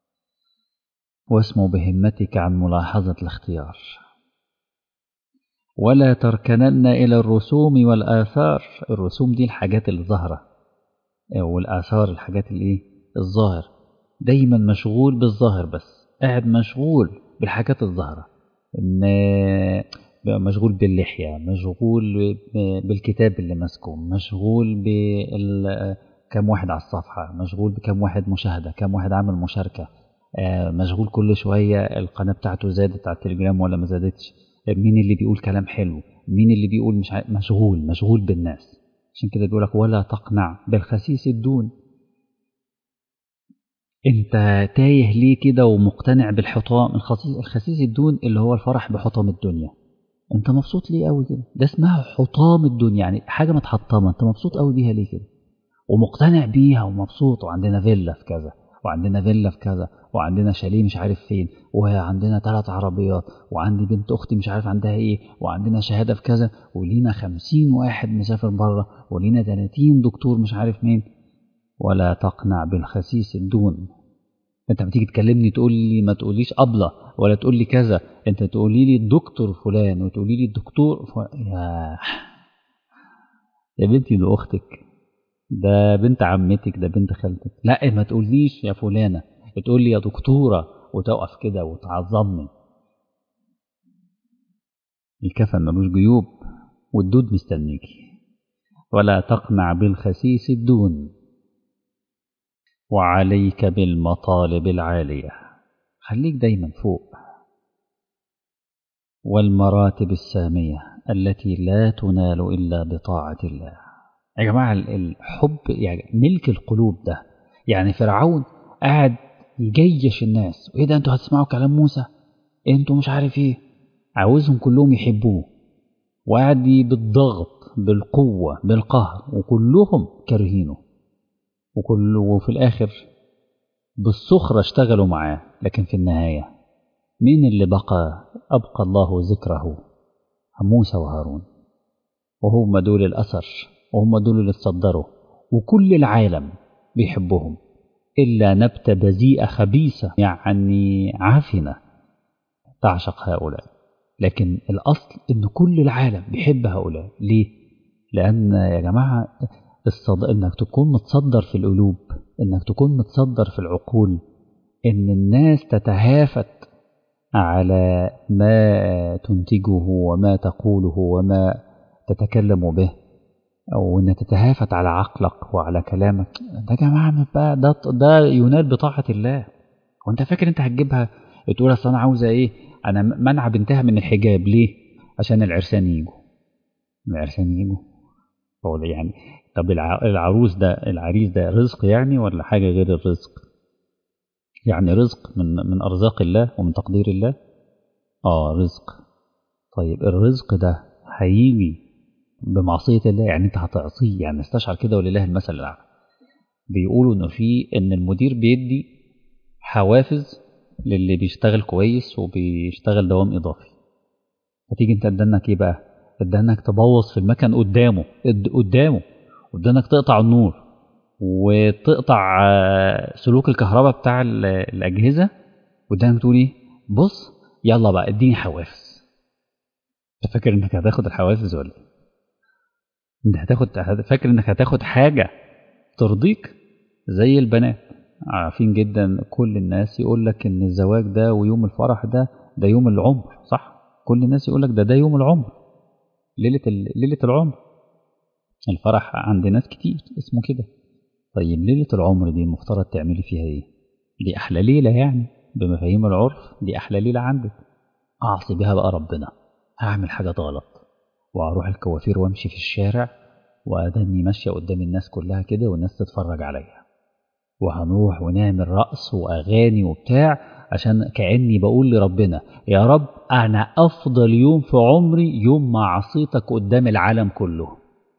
واسمو بهمتك عن ملاحظة الاختيار، ولا تركنن إلى الرسوم والآثار. الرسوم دي الحاجات اللي ظاهرة، والآثار الحاجات اللي إيه الظاهر. دايما مشغول بالظاهر، بس قاعد مشغول بالحاجات الظاهرة، إن مشغول باللحية، مشغول بالكتاب اللي ماسكه، مشغول بكم واحد على الصفحة، مشغول بكم واحد مشاهدة، كم واحد عمل مشاركة، مشغول كل شوية القناة بتاعته زادت على التليجرام ولا ما زادتش، مين اللي بيقول كلام حلو، مين اللي بيقول مش ع... مشغول مشغول بالناس. عشان كده بيقولك ولا تقنع بالخسيس الدون. انت تايه ليه كده ومقتنع بالحطام الخسيس الخسيس الدون اللي هو الفرح بحطام الدنيا؟ انت مبسوط ليه قوي كده؟ ده اسمها حطام الدنيا، يعني حاجة متحطمة انت مبسوط قوي بيها ليه كده؟ ومقتنع بيها ومبسوط، وعندنا فيلا في كذا، وعندنا فيلا في كذا، وعندنا شاليه مش عارف فين، وعندنا ثلاث عربيات، وعندي بنت أختي مش عارف عندها إيه، وعندنا شهادة في كذا، ولينا خمسين واحد مسافر بره، ولينا ثلاثين دكتور مش عارف مين. ولا تقنع بالخسيس الدون. انت بتيجي تكلمني تقول لي ما تقوليش أبلة ولا تقول لي كذا، انت تقولي لي الدكتور فلان وتقولي لي الدكتور فلان. يا يا بنتي ده أختك، ده بنت عمتك، ده بنت خالتك. لا ما تقوليش يا فلانة، تقول لي يا دكتورة وتقف كده وتعظمني. الكفن ملوش جيوب والدود مستنيكي. ولا تقنع بالخسيس الدون، وعليك بالمطالب العالية. خليك دايما فوق. والمراتب السامية التي لا تنال إلا بطاعة الله. يا جماعة الحب يعني ملك القلوب ده. يعني فرعون قاعد يجيش الناس، ايه ده انتوا هتسمعوا كلام موسى، انتوا مش عارف ايه، عاوزهم كلهم يحبوه، وقاعد بالضغط بالقوة بالقهر، وكلهم كارهينه، وكل وفي الآخر بالسخرة اشتغلوا معاه. لكن في النهاية مين اللي بقى؟ أبقى الله ذكره موسى وهارون، وهم دول الأثر، وهم دول اللي اتصدروا، وكل العالم بيحبهم إلا نبتة بذيئة خبيثة يعني عافنة تعشق هؤلاء. لكن الأصل إن كل العالم بيحب هؤلاء. ليه؟ لأن يا جماعة الصد... إنك تكون متصدر في القلوب، إنك تكون متصدر في العقول، إن الناس تتهافت على ما تنتجه وما تقوله وما تتكلم به، أو إن تتهافت على عقلك وعلى كلامك. ده يا جماعة بقى ده, ده ينال بطاعة الله. وأنت فاكر أنت هتجيبها تقول أصل أنا عاوزة إيه، أنا منع بنتها من الحجاب ليه؟ عشان العرسان يجوا. العرسان يجوا يعني. طب العروس ده العريس ده رزق يعني ولا حاجة غير الرزق؟ يعني رزق من من أرزاق الله ومن تقدير الله. آه رزق. طيب الرزق ده هيجي بمعصية الله؟ يعني أنت هتعصيه؟ يعني استشعر كده ولله المثل الأعلى. بيقولوا إنه في إن المدير بيدي حوافز للي بيشتغل كويس وبيشتغل دوام إضافي. هتيجي أنت قدامك إيه بقى؟ قدامك تبوظ في المكان قدامه قدامه قدامك تقطع النور وتقطع سلوك الكهرباء بتاع الأجهزة قدامك، تقول إيه؟ بص يلا بقى اديني حوافز. أنت فاكر إنك هتاخد الحوافز ولا إيه؟ أنت هتاخد فاكر إنك هتاخد حاجة ترضيك؟ زي البنات عارفين جدا كل الناس يقول لك إن الزواج ده ويوم الفرح ده ده يوم العمر، صح؟ كل الناس يقول لك ده ده يوم العمر، ليلة ليلة العمر. الفرح عند ناس كتير اسمه كده. طيب ليلة العمر دي المفترض تعملي فيها ايه؟ دي احلى ليلة يعني بمفاهيم العرف، دي احلى ليلة عندك. اعصي بها بقى ربنا، هعمل حاجة غلط واروح الكوافير وامشي في الشارع وادني ماشية قدام الناس كلها كده والناس تتفرج عليا، وهنروح ونعمل رقص واغاني وبتاع عشان كأني بقول لربنا يا رب انا افضل يوم في عمري يوم ما عصيتك قدام العالم كله.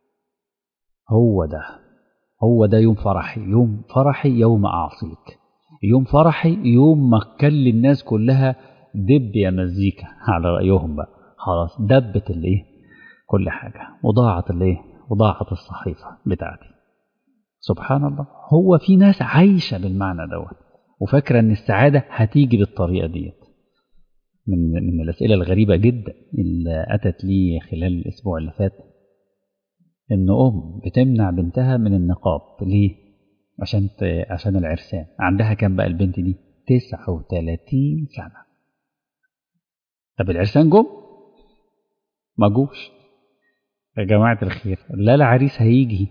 هو ده هو ده يوم فرحي. يوم فرحي يوم أعصيك. يوم فرحي يوم ما كل الناس كلها دب يا مزيكا على رأيهم بقى، خلاص دبت الايه كل حاجة وضاعت الايه وضاعت الصحيفة بتاعتي. سبحان الله. هو في ناس عايشة بالمعنى دوت وفاكرة ان السعادة هتيجي بالطريقة ديت. من من الأسئلة الغريبة جدا اللي أتت لي خلال الأسبوع اللي فات إن أم بتمنع بنتها من النقاب. ليه؟ عشان ت... عشان العرسان. عندها كام بقى البنت دي؟ تسعة وثلاثين سنة. طب العرسان جم؟ ما جوش يا جماعة الخير. لا العريس هيجي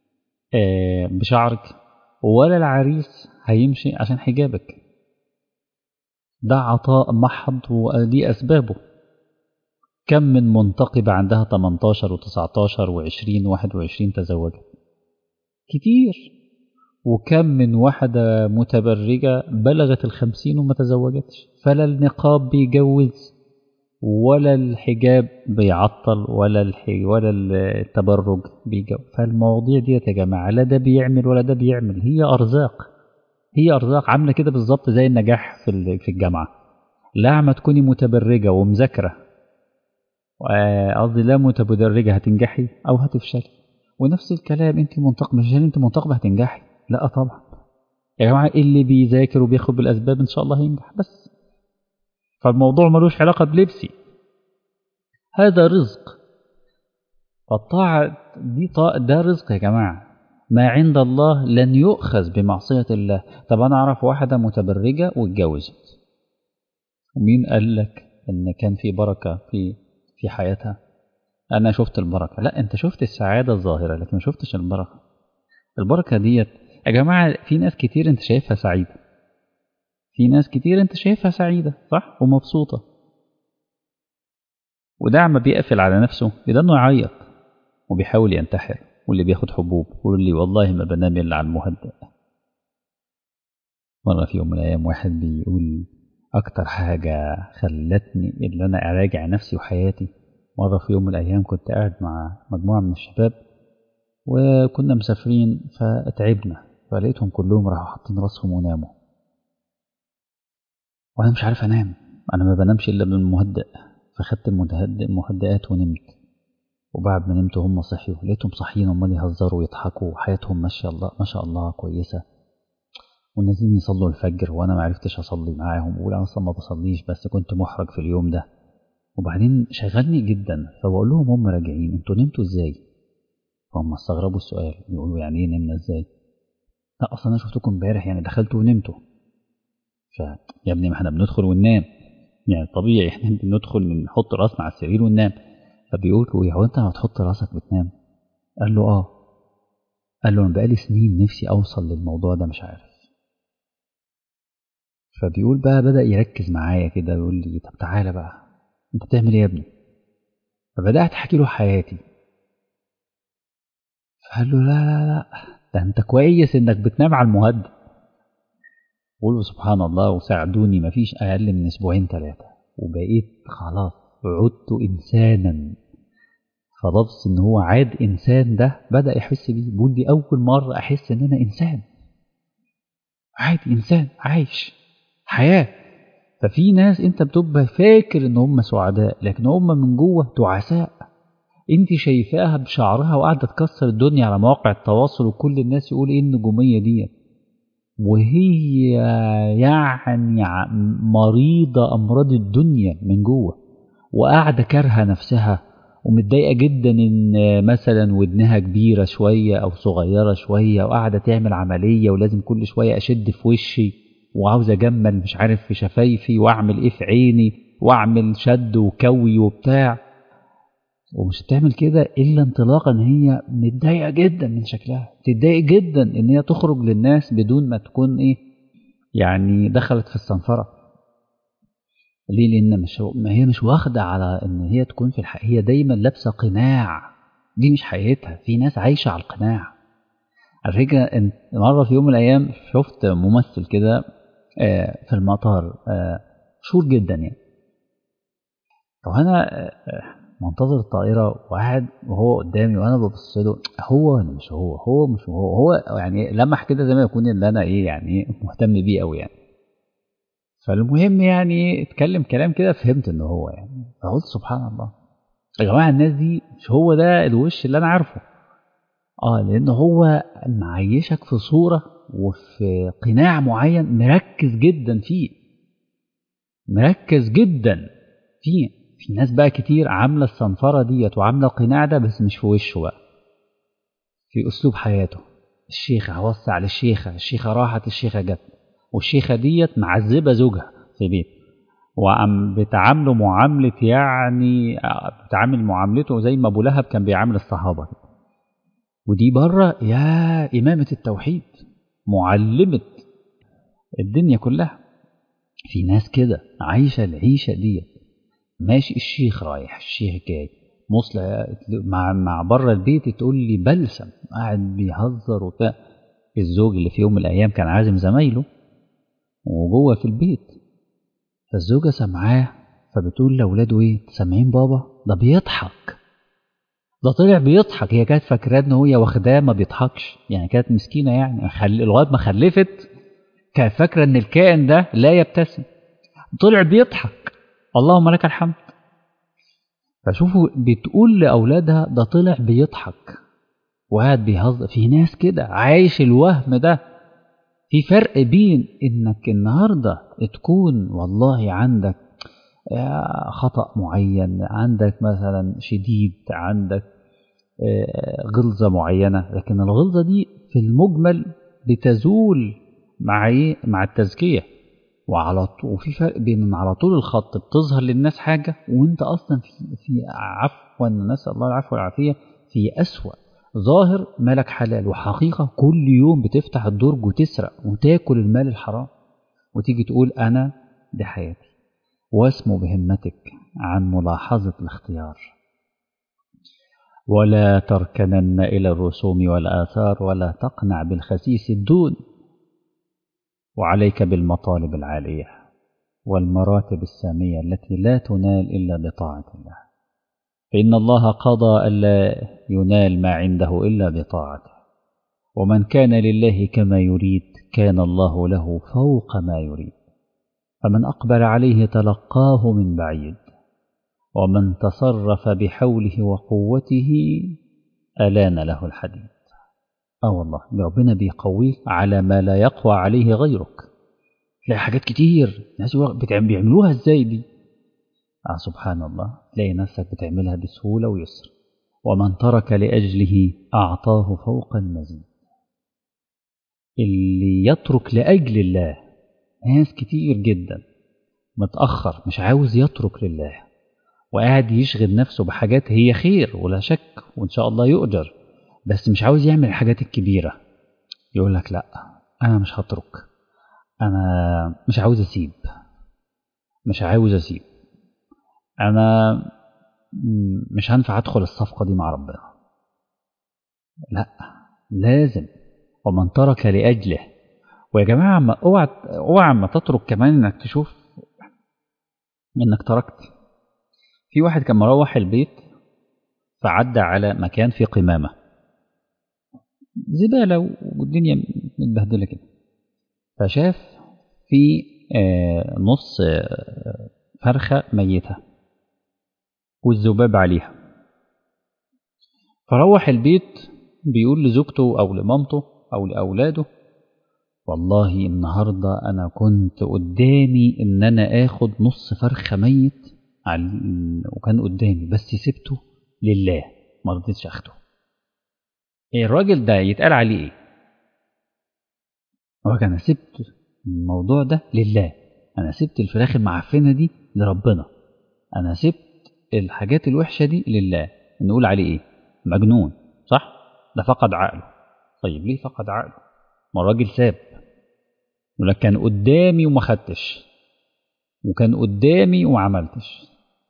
آه بشعرك ولا العريس هيمشي عشان حجابك. ده عطاء محض وليه أسبابه. كم من منتقبة عندها تمنتاشر وتسعتاشر وعشرين وواحد وعشرين تزوجت كتير، وكم من واحدة متبرجة بلغت الخمسين وما تزوجتش. فلا النقاب بيجوز ولا الحجاب بيعطل ولا الحي ولا التبرج بيجوز. فالمواضيع دي يا جماعة لا ده بيعمل ولا ده بيعمل، هي أرزاق. هي أرزاق عاملة كده بالظبط زي النجاح في في الجامعة. لا ما تكوني متبرجة ومذاكرة، قصدي لا متبرجة هتنجحي أو هتفشلي. ونفس الكلام أنت منتقبة، مش عشان أنت منتقبة هتنجحي، لا طبعا يا جماعة. اللي بيذاكر وبياخد بالأسباب إن شاء الله هينجح بس. فالموضوع ملوش علاقة بلبسي، هذا رزق. فالطاعة دي طاعة، ده رزق يا جماعة. ما عند الله لن يؤخذ بمعصية الله. طب أنا أعرف واحدة متبرجة واتجوزت، ومين قال لك إن كان في بركة في في حياتها؟ أنا شفت البركة. لا، أنت شفت السعادة الظاهرة لكن ما شفتش البركة. البركة ديت يا جماعة، في ناس كتير أنت شايفها سعيدة، في ناس كتير أنت شايفها سعيدة صح ومبسوطة، وده عم بيقفل على نفسه ده إنه يعيط وبيحاول ينتحر، واللي بياخد حبوب ويقول لي والله ما بنام إلا على المهدئ. مرة في يوم من الأيام واحد بيقول أكتر حاجة خلتني اللي أنا أراجع نفسي وحياتي، مرة في يوم من الأيام كنت قاعد مع مجموعة من الشباب وكنا مسافرين فتعبنا، فلقيتهم كلهم راحوا حاطين راسهم وناموا، وأنا مش عارف أنام، أنا ما بنامش إلا بالمهدئ. فخدت المهدئ المهدئات ونمت، وبعد ما نمت هم صحيوا، لقيتهم صاحيين وعمال يهزروا ويضحكوا وحياتهم ما شاء الله ما شاء الله كويسة، ونازلين يصلوا الفجر وأنا ما عرفتش أصلي معاهم، وأقول أنا أصلا ما بصليش بس كنت محرج في اليوم ده. وبعدين شغلني جدا، فبقول لهم هم راجعين أنتوا نمتوا إزاي؟ فهم استغربوا السؤال، يقولوا يعني إيه نمنا إزاي؟ لا أصلا أنا شفتكم امبارح يعني دخلتوا ونمتوا. فيا ابني ما احنا بندخل وننام، يعني طبيعي احنا بندخل نحط راسنا على السرير وننام. فبيقول له هو انت لما تحط راسك بتنام؟ قال له اه. قال له انا بقالي سنين نفسي اوصل للموضوع ده مش عارف. فبيقول بقى بدأ يركز معايا كده ويقول لي طب تعالى بقى انت بتعمل ايه يا ابني؟ فبدأت احكي له حياتي. فقال له لا لا لا ده انت كويس انك بتنام على المهدئ. بقول له سبحان الله، وساعدوني مفيش اقل من اسبوعين ثلاثة وبقيت خلاص عدت انسانا. فلفظ ان هو عاد انسان ده بدأ يحس بيه، بيقول لي اول مرة احس ان انا انسان عادي، انسان عايش حياة. ففي ناس انت بتبقى فاكر ان هم سعداء لكن هم من جوه تعساء. انت شايفاها بشعرها وقاعدة تكسر الدنيا على مواقع التواصل وكل الناس يقول ايه النجومية دي، وهي يعني مريضة امراض الدنيا من جوه، وقاعدة كارهة نفسها ومتضايقة جدا ان مثلا ودنها كبيرة شوية او صغيرة شوية، وقاعدة تعمل عملية ولازم كل شوية اشد في وشي، وعاوز اجمل مش عارف في شفايفي واعمل ايه في عيني واعمل شد وكوي وبتاع، ومش بتعمل كده الا انطلاقا ان هي متضايقة جدا من شكلها، تتضايق جدا ان هي تخرج للناس بدون ما تكون ايه يعني دخلت في الصنفرة. ليه؟ لان مش ما هي مش واخده على ان هي تكون في الحقيقة، هي دايما لابسه قناع، دي مش حقيقتها. في ناس عايشه على القناع. على فكره مره في يوم من الايام شفت ممثل كده في المطار مشهور جدا يعني، فانا منتظر الطائره وقاعد وهو قدامي وانا ببص له، هو ولا مش هو هو مش هو هو يعني لمح كده زي ما يكون اللي انا ايه يعني مهتم بيه قوي يعني. فالمهم يعني اتكلم كلام كده فهمت ان هو يعني، فقلت سبحان الله يا جماعه الناس دي مش هو ده الوش اللي انا عارفه. اه لان هو معيشك في صوره وفي قناع معين مركز جدا فيه، مركز جدا فيه. في ناس بقى كتير عامله الصنفره ديت وعامله القناع ده بس مش في وشه بقى، في اسلوب حياته. الشيخه هوسع للشيخه، الشيخه راحت الشيخه جت، والشيخه ديت معذبه زوجها في بيت وعم بتعامله معاملة يعني بتعامل معاملته زي ما أبو لهب كان بيعامل الصحابة. ودي بره يا إمامة التوحيد معلمة الدنيا كلها. في ناس كده عايشة العيشة دي، ماشي الشيخ رايح الشيخ جاي مصلح مع مع بره البيت تقول لي بلسم قاعد بيهزر وبتاع. الزوج اللي في يوم من الأيام كان عازم زمايله وجوه في البيت، فالزوجة سمعاه فبتقول لأولاده ايه سامعين بابا ده بيضحك، ده طلع بيضحك. هي كانت فاكراه ان هو واخداه ما بيضحكش يعني، كانت مسكينه يعني خل... لغايه ما خلفت كان فاكرة ان الكائن ده لا يبتسم، طلع بيضحك، اللهم لك الحمد. فشوفوا بتقول لأولادها ده طلع بيضحك وقاعد بيهزر. في ناس كده عايش الوهم ده. في فرق بين انك النهاردة تكون والله عندك خطأ معين، عندك مثلا شديد، عندك غلظة معينة، لكن الغلظة دي في المجمل بتزول مع ايه؟ مع التزكية. وعلى طول، وفي فرق بين ان على طول الخط بتظهر للناس حاجة وانت اصلا في في عفوا نسأل الله العفو والعافية في أسوأ ظاهر مالك حلال وحقيقة كل يوم بتفتح الدرج وتسرق وتاكل المال الحرام، وتيجي تقول أنا دي حياتي. واسمو بهمتك عن ملاحظة الاختيار، ولا تركنن إلى الرسوم والآثار، ولا تقنع بالخسيس الدون، وعليك بالمطالب العالية والمراتب السامية التي لا تنال إلا بطاعة الله، فإن الله قضى ألا ينال ما عنده إلا بطاعته، ومن كان لله كما يريد كان الله له فوق ما يريد، فمن أقبل عليه تلقاه من بعيد، ومن تصرف بحوله وقوته ألان له الحديد. آه والله ربنا بيقويه على ما لا يقوى عليه غيرك. تلاقي حاجات كتير ناس بيعملوها ازاي دي، آه سبحان الله، تلاقي نفسك بتعملها بسهولة ويسر. ومن ترك لأجله أعطاه فوق المزيد. اللي يترك لأجل الله، ناس كتير جدا متأخر مش عاوز يترك لله، وقاعد يشغل نفسه بحاجات هي خير ولا شك وإن شاء الله يؤجر، بس مش عاوز يعمل الحاجات الكبيرة. يقول لك لا أنا مش هترك، أنا مش عاوز أسيب، مش عاوز أسيب، أنا مش هنفع أدخل الصفقة دي مع ربنا. لا، لازم. ومن ترك لأجله. ويا جماعة ما اوعى اوعى ما تترك كمان انك تشوف انك تركت. في واحد كان مروح البيت فعدى على مكان فيه قمامة زبالة والدنيا متبهدلة كده، فشاف في آه نص آه فرخة ميتة والذباب عليها، فروح البيت بيقول لزوجته أو لمامته أو لأولاده والله النهاردة أنا كنت قدامي إن أنا آخد نص فرخة ميت وكان قدامي بس سبته لله، ما رضيتش أخده. إيه الراجل ده يتقال عليه إيه؟ هو أنا سبت الموضوع ده لله، أنا سبت الفراخ المعفنة دي لربنا، أنا سبت الحاجات الوحشة دي لله. نقول عليه إيه؟ مجنون، صح؟ ده فقد عقله. طيب ليه فقد عقله؟ ما الراجل ساب، يقول لك كان قدامي وما خدتش، وكان قدامي وما عملتش.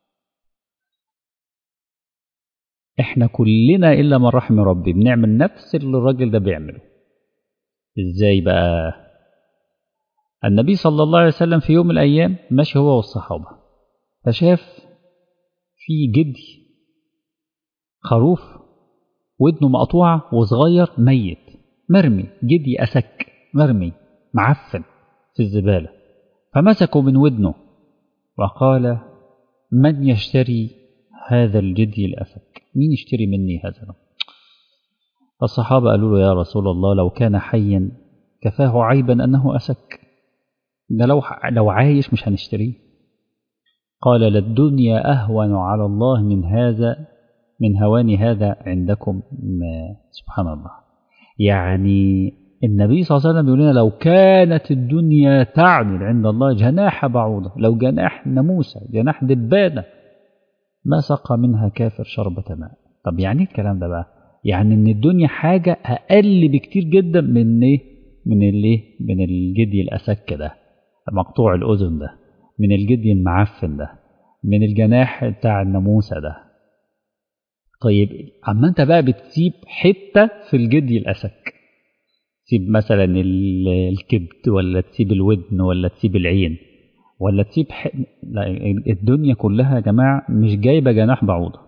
احنا كلنا الا من رحم ربي بنعمل نفس اللي الراجل ده بيعمله. ازاي بقى؟ النبي صلى الله عليه وسلم في يوم من الايام ماشي هو والصحابه، فشاف في جدي خروف ودنه مقطوعه وصغير ميت مرمي، جدي اسك مرمي معفن في الزباله، فمسكوا من ودنه وقال من يشتري هذا الجدي الأسك؟ مين يشتري مني هذا؟ الصحابة قالوا له يا رسول الله لو كان حيا كفاه عيبا أنه أسك، ده لو, لو عايش مش هنشتريه. قال للدنيا أهون على الله من هذا، من هوان هذا عندكم. سبحان الله. يعني النبي صلى الله عليه وسلم يقول لنا لو كانت الدنيا تعدل عند الله جناح بعوضة، لو جناح ناموسة جناح دبانة ما سقى منها كافر شربة ماء. طب يعني الكلام ده بقى يعني ان الدنيا حاجة اقل بكتير جدا من ايه؟ من الايه؟ من الجدي الاسك ده مقطوع الاذن ده، من الجدي المعفن ده، من الجناح بتاع الناموسة ده. طيب اما انت بقى بتسيب حتة في الجدي الاسك، تسيب مثلا الكبد ولا تسيب الودن ولا تسيب العين ولا تسيب ح... لا، الدنيا كلها يا جماعة مش جايبة جناح بعوضة.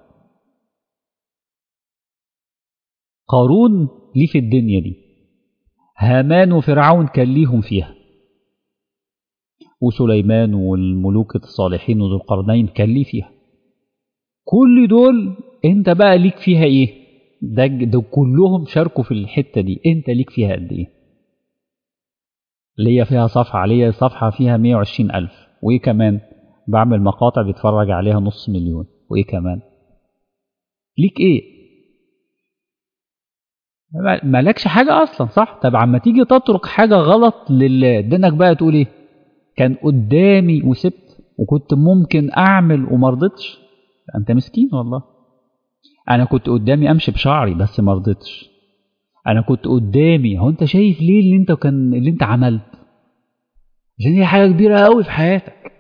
قارون ليه في الدنيا دي، هامان وفرعون كان ليهم فيها، وسليمان والملوك الصالحين وذو القرنين كان ليه فيها. كل دول انت بقى ليك فيها ايه؟ ده, ده كلهم شاركوا في الحتة دي، انت ليك فيها قد ايه؟ ليا فيها صفحة، ليا صفحة فيها مية وعشرين ألف، وايه كمان؟ بعمل مقاطع بيتفرج عليها نص مليون، وايه كمان؟ ليك ايه؟ مالكش حاجة اصلا، صح؟ طب عما تيجي تترك حاجة غلط لله، دينك بقى تقول ايه؟ كان قدامي وسبت، وكنت ممكن اعمل ومرضتش. انت مسكين والله. انا كنت قدامي امشي بشعري بس مرضتش. انا كنت قدامي، هو انت شايف ليه اللي انت كان اللي انت عملت؟ عشان هي حاجة كبيرة قوي في حياتك،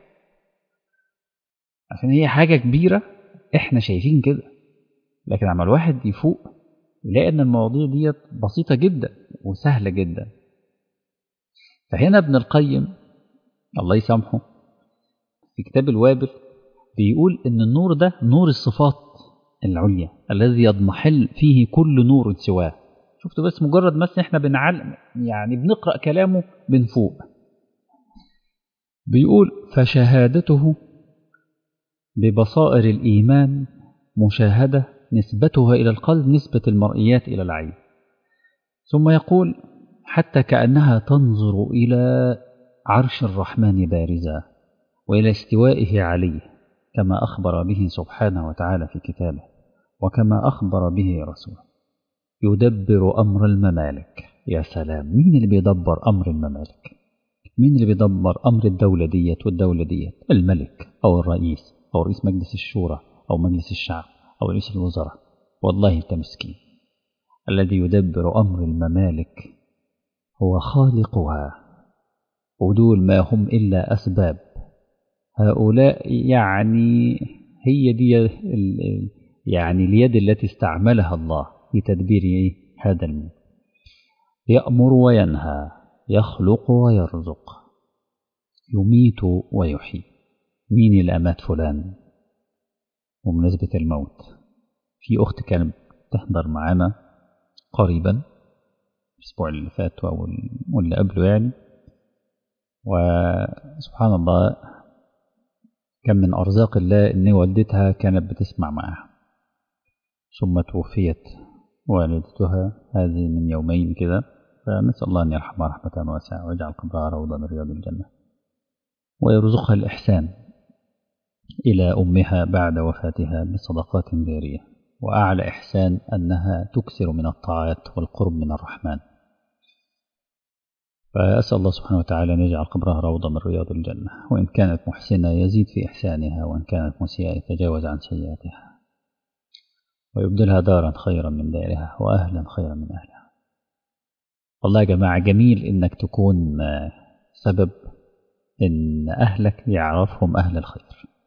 عشان هي حاجة كبيرة احنا شايفين كده. لكن عما الواحد يفوق يلاقي ان المواضيع ديت بسيطة جدا وسهلة جدا. فهنا ابن القيم الله يسامحه في كتاب الوابل بيقول ان النور ده نور الصفات العليا الذي يضمحل فيه كل نور سواه. شفت بس مجرد مثلا احنا بنعلم يعني بنقرأ كلامه بنفوق. بيقول فشهادته ببصائر الإيمان مشاهدة نسبتها إلى القلب نسبة المرئيات إلى العين. ثم يقول حتى كأنها تنظر إلى عرش الرحمن بارزا وإلى استوائه عليه كما أخبر به سبحانه وتعالى في كتابه وكما أخبر به رسوله. يدبر أمر الممالك. يا سلام، مين اللي بيدبر أمر الممالك؟ مين اللي بيدبر أمر الدولة ديت والدولة ديت؟ الملك أو الرئيس أو رئيس مجلس الشورى أو مجلس الشعب أو رئيس الوزراء. والله أنت مسكين. الذي يدبر أمر الممالك هو خالقها، ودول ما هم إلا أسباب. هؤلاء يعني هي دي يعني اليد التي استعملها الله في تدبير هذا الملك. يأمر وينهى، يخلق ويرزق، يميت ويحيي. مين اللي أمات فلان؟ ومناسبة الموت، في أخت كانت تحضر معنا قريبا الأسبوع اللي فات أو اللي قبله يعني، وسبحان الله كان من أرزاق الله إن والدتها كانت بتسمع معها، ثم توفيت والدتها هذه من يومين كده. فنسأل الله أن يرحمها رحمة واسعة ويجعل قبرها روضة من رياض الجنة ويرزقها الإحسان إلى أمها بعد وفاتها بصدقات جارية. وأعلى إحسان أنها تكثر من الطاعات والقرب من الرحمن. فأسأل الله سبحانه وتعالى أن يجعل قبرها روضة من رياض الجنة، وإن كانت محسنة يزيد في إحسانها، وإن كانت مسيئة يتجاوز عن سيئاتها، ويبدلها دارا خيرا من دارها وأهلا خيرا من أهلها. والله يا جماعة جميل إنك تكون سبب إن أهلك يعرفهم أهل الخير.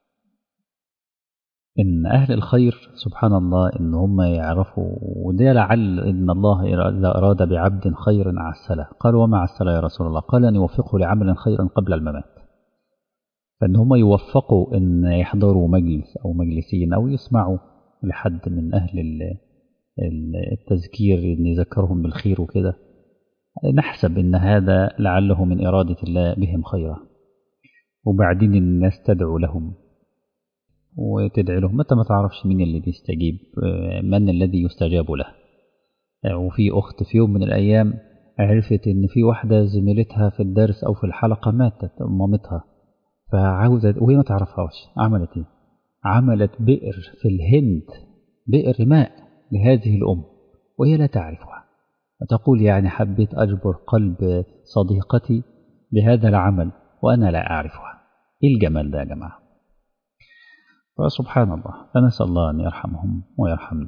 إن أهل الخير سبحان الله إن هم يعرفوا، وده لعل إن الله إذا أراد بعبد خيرا عسله. قال وما عسله يا رسول الله؟ قال أن يوفقه لعمل خيرا قبل الممات. فإن هم يوفقوا إن يحضروا مجلس أو مجلسين أو يسمعوا لحد من أهل التذكير إن يذكرهم بالخير وكده، نحسب إن هذا لعله من إرادة الله بهم خيرا. وبعدين الناس تدعو لهم وتدعي لهم، متى ما تعرفش مين اللي بيستجيب، من الذي يستجاب له. وفي أخت في يوم من الأيام عرفت إن في واحدة زميلتها في الدرس أو في الحلقة ماتت مامتها، فعاوزة وهي ما تعرفهاش. عملت إيه؟ عملت بئر في الهند، بئر ماء لهذه الأم وهي لا تعرفها، وتقول يعني حبيت أجبر قلب صديقتي بهذا العمل وأنا لا أعرفها. إيه الجمال ده يا جماعة؟ فسبحان الله، فنسأل الله أن يرحمهم ويرحمنا.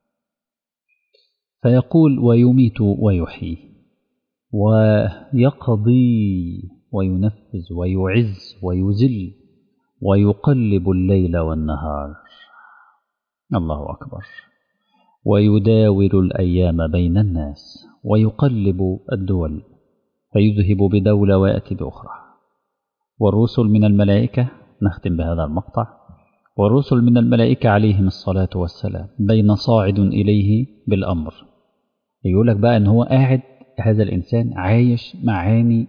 فيقول ويميت ويحيي ويقضي وينفذ ويعز ويذل ويقلب الليل والنهار. الله أكبر. ويداول الأيام بين الناس ويقلب الدول، فيذهب بدولة ويأتي بأخرى. والرسل من الملائكة، نختم بهذا المقطع، والرسل من الملائكة عليهم الصلاة والسلام بين صاعد إليه بالأمر. يقول لك بقى إن هو قاعد هذا الإنسان عايش معاني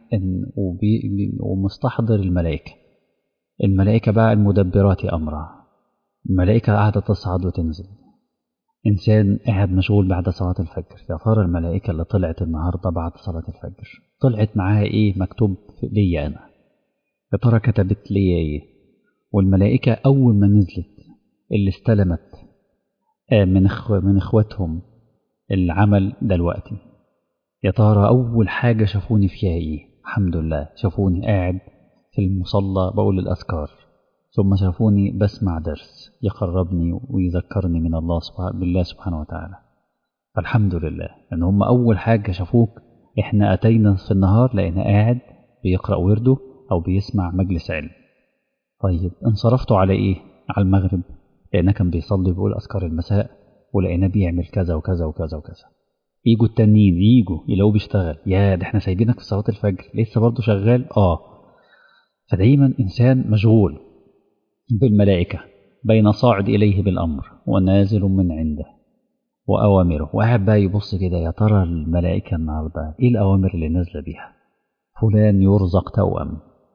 ومستحضر الملائكة. الملائكة بقى المدبرات أمرها، الملائكة قاعدة تصعد وتنزل. إنسان قاعد مشغول بعد صلاة الفجر، يا ترى الملائكة اللي طلعت النهاردة بعد صلاة الفجر طلعت معاها إيه مكتوب لي أنا؟ يا ترى كتبت لي إيه؟ والملائكة أول ما نزلت اللي استلمت من إخو من إخواتهم العمل دلوقتي، يا ترى أول حاجة شافوني فيها إيه؟ الحمد لله شافوني قاعد في المصلى بقول الأذكار، ثم شافوني بسمع درس يقربني ويذكرني من الله سبحانه بالله سبحانه وتعالى. فالحمد لله ان هم اول حاجه شافوك. احنا اتينا في النهار لقينا قاعد بيقرا ورده او بيسمع مجلس علم. طيب انصرفتوا على ايه؟ على المغرب لقينا كان بيصلي بيقول اذكار المساء، ولقينا بيعمل كذا وكذا وكذا وكذا. يجوا التانيين يجوا يلاقوه بيشتغل، يا ده احنا سايبينك في صلاه الفجر لسه برضه شغال. اه فدايما انسان مشغول بالملائكة بين صاعد إليه بالأمر ونازل من عنده وأوامره، وقاعد بقى يبص كده يا ترى الملائكة النهاردة إيه الأوامر اللي نازلة بيها؟ فلان يرزق توأم،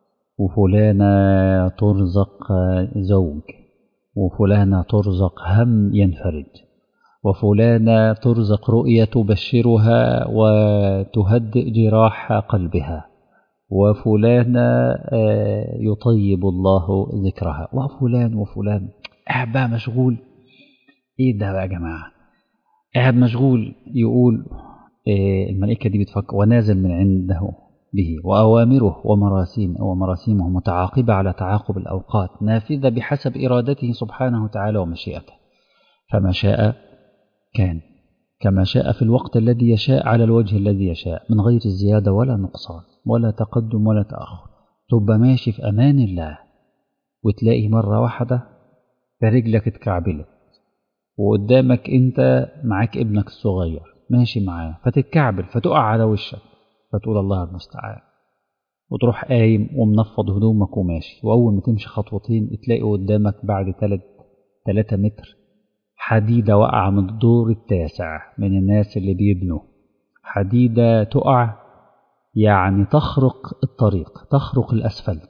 وفلانة ترزق زوج، وفلانة ترزق هم ينفرج، وفلانة ترزق رؤية تبشرها وتهدئ جراح قلبها، وفلانة يطيب الله ذكرها، وفلان وفلان. قاعد بقى مشغول. ايه ده بقى يا جماعة؟ قاعد مشغول يقول الملائكة دي بتفكر ونازل من عنده به، وأوامره ومراسيم ومراسيمه متعاقبة على تعاقب الأوقات نافذة بحسب إرادته سبحانه وتعالى ومشيئته، فما شاء كان كما شاء في الوقت الذي يشاء على الوجه الذي يشاء من غير زيادة ولا نقصان ولا تقدم ولا تأخر. تبقى ماشي في أمان الله وتلاقي مرة واحدة رجلك اتكعبلت وقدامك انت معاك ابنك الصغير ماشي معاه فتتكعبل فتقع على وشك فتقول الله المستعان، وتروح قايم ومنفض هدومك وماشي، وأول ما تمشي خطوتين تلاقي قدامك بعد ثلاثة متر حديدة وقع من الدور التاسع من الناس اللي بيبنوا، حديدة تقع يعني تخرق الطريق تخرق الأسفلت،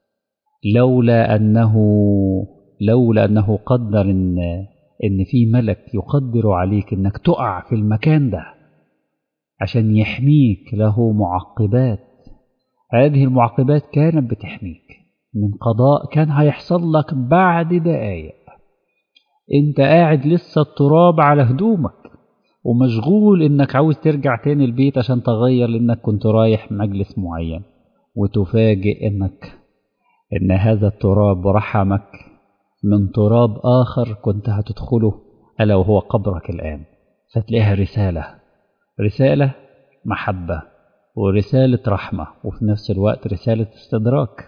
لولا أنه لولا أنه قدر إن إن في ملك يقدر عليك إنك تقع في المكان ده عشان يحميك، له معقبات. هذه المعقبات كانت بتحميك من قضاء كان هيحصل لك بعد دقايق. انت قاعد لسه التراب على هدومك ومشغول انك عاوز ترجع تاني البيت عشان تغير لانك كنت رايح مجلس معين، وتفاجئ انك ان هذا التراب رحمك من تراب اخر كنت هتدخله الا وهو قبرك الان. فتلاقيها رسالة رسالة محبة ورسالة رحمة وفي نفس الوقت رسالة استدراك.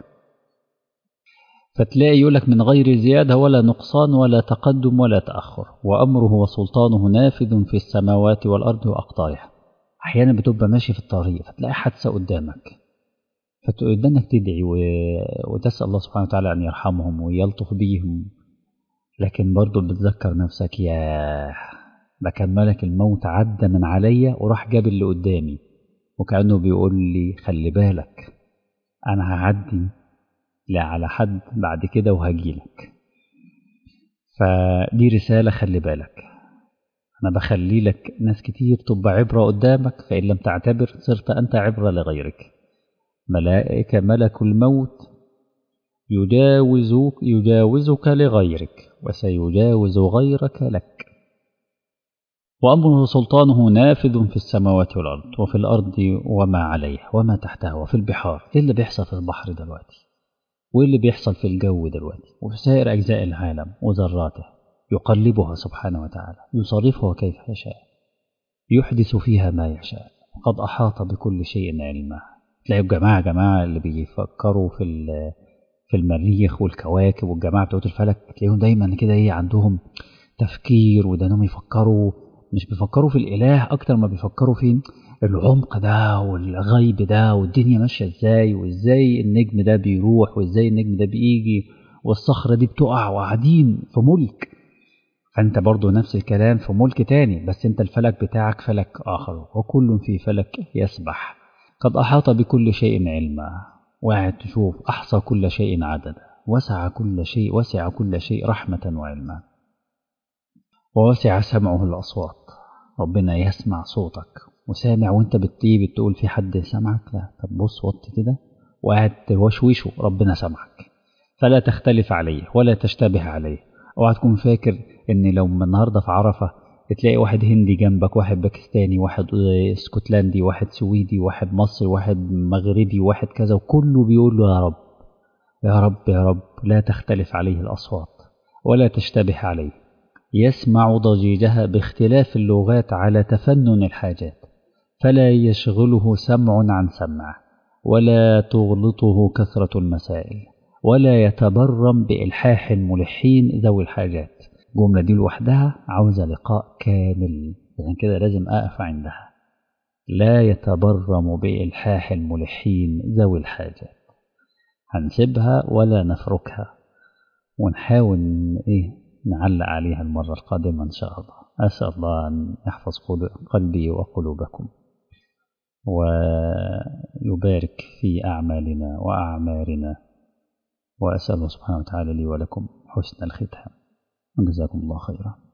فتلاقي يقولك من غير زيادة ولا نقصان ولا تقدم ولا تأخر، وأمره وسلطانه نافذ في السماوات والأرض وأقطارها. أحيانا بتبقى ماشي في الطريق فتلاقي حادثة قدامك فتقدنك تدعي وتسأل الله سبحانه وتعالى أن يرحمهم ويلطف بيهم، لكن برضو بتذكر نفسك يا ده كان ملك الموت عدى من عليا وراح جاب اللي قدامي، وكأنه بيقول لي خلي بالك أنا هعدي لا على حد بعد كده وهجيلك. فدي رسالة خلي بالك، أنا بخلي لك ناس كتير تبقى عبرة قدامك، فإن لم تعتبر صرت أنت عبرة لغيرك. ملائكة ملك الموت يجاوزك, يجاوزك لغيرك وسيجاوز غيرك لك، وأمره سلطانه نافذ في السماوات والأرض وفي الأرض وما عليها وما تحتها وفي البحار. إيه اللي بيحصل في البحر دلوقتي؟ وإيه اللي بيحصل في الجو دلوقتي وفي سائر أجزاء العالم وذراته؟ يقلبها سبحانه وتعالى يصرفها كيف يشاء، يحدث فيها ما يشاء، قد أحاط بكل شيء علما. تلاقي الجماعة جماعة اللي بيفكروا في في المريخ والكواكب والجماعة بتوع الفلك تلاقيهم دايما كده ايه عندهم تفكير، وده انهم يفكروا مش بيفكروا في الإله أكتر ما بيفكروا في العمق ده والغيب ده والدنيا ماشية ازاي، وازاي النجم ده بيروح وازاي النجم ده بيجي والصخرة دي بتقع، وقاعدين في ملك. فأنت برضو نفس الكلام في ملك تاني، بس أنت الفلك بتاعك فلك آخر، وكل في فلك يسبح. قد أحاط بكل شيء علما، وقاعد تشوف أحصى كل شيء عددا، وسع كل شيء وسع كل شيء رحمة وعلما، ووسع سمعه الأصوات. ربنا يسمع صوتك وسامع، وانت بتطيب بتقول في حد سمعك؟ لا. طب بص وطي كده وقاعد توشوشه، ربنا سمعك. فلا تختلف عليه ولا تشتبه عليه. اوعى تكون فاكر ان لو من النهارده في عرفه تلاقي واحد هندي جنبك، واحد باكستاني، واحد اسكتلندي، واحد سويدي، واحد مصري، واحد مغربي، واحد كذا، وكله بيقول له يا رب يا رب يا رب. لا تختلف عليه الأصوات ولا تشتبه عليه. يسمع ضجيجها باختلاف اللغات على تفنن الحاجات، فلا يشغله سمع عن سمع، ولا تغلطه كثرة المسائل، ولا يتبرم بإلحاح الملحين ذوي الحاجات. الجملة دي لوحدها عاوزة لقاء كامل، يعني كده لازم أقف عندها. لا يتبرم بإلحاح الملحين ذوي الحاجات. هنسيبها ولا نفركها، ونحاول إيه نعلق عليها المرة القادمة إن شاء الله. أسأل الله أن يحفظ قلبي وقلوبكم، ويبارك في أعمالنا وأعمارنا، وأسأل الله سبحانه وتعالى لي ولكم حسن الختام، وجزاكم الله خيرا.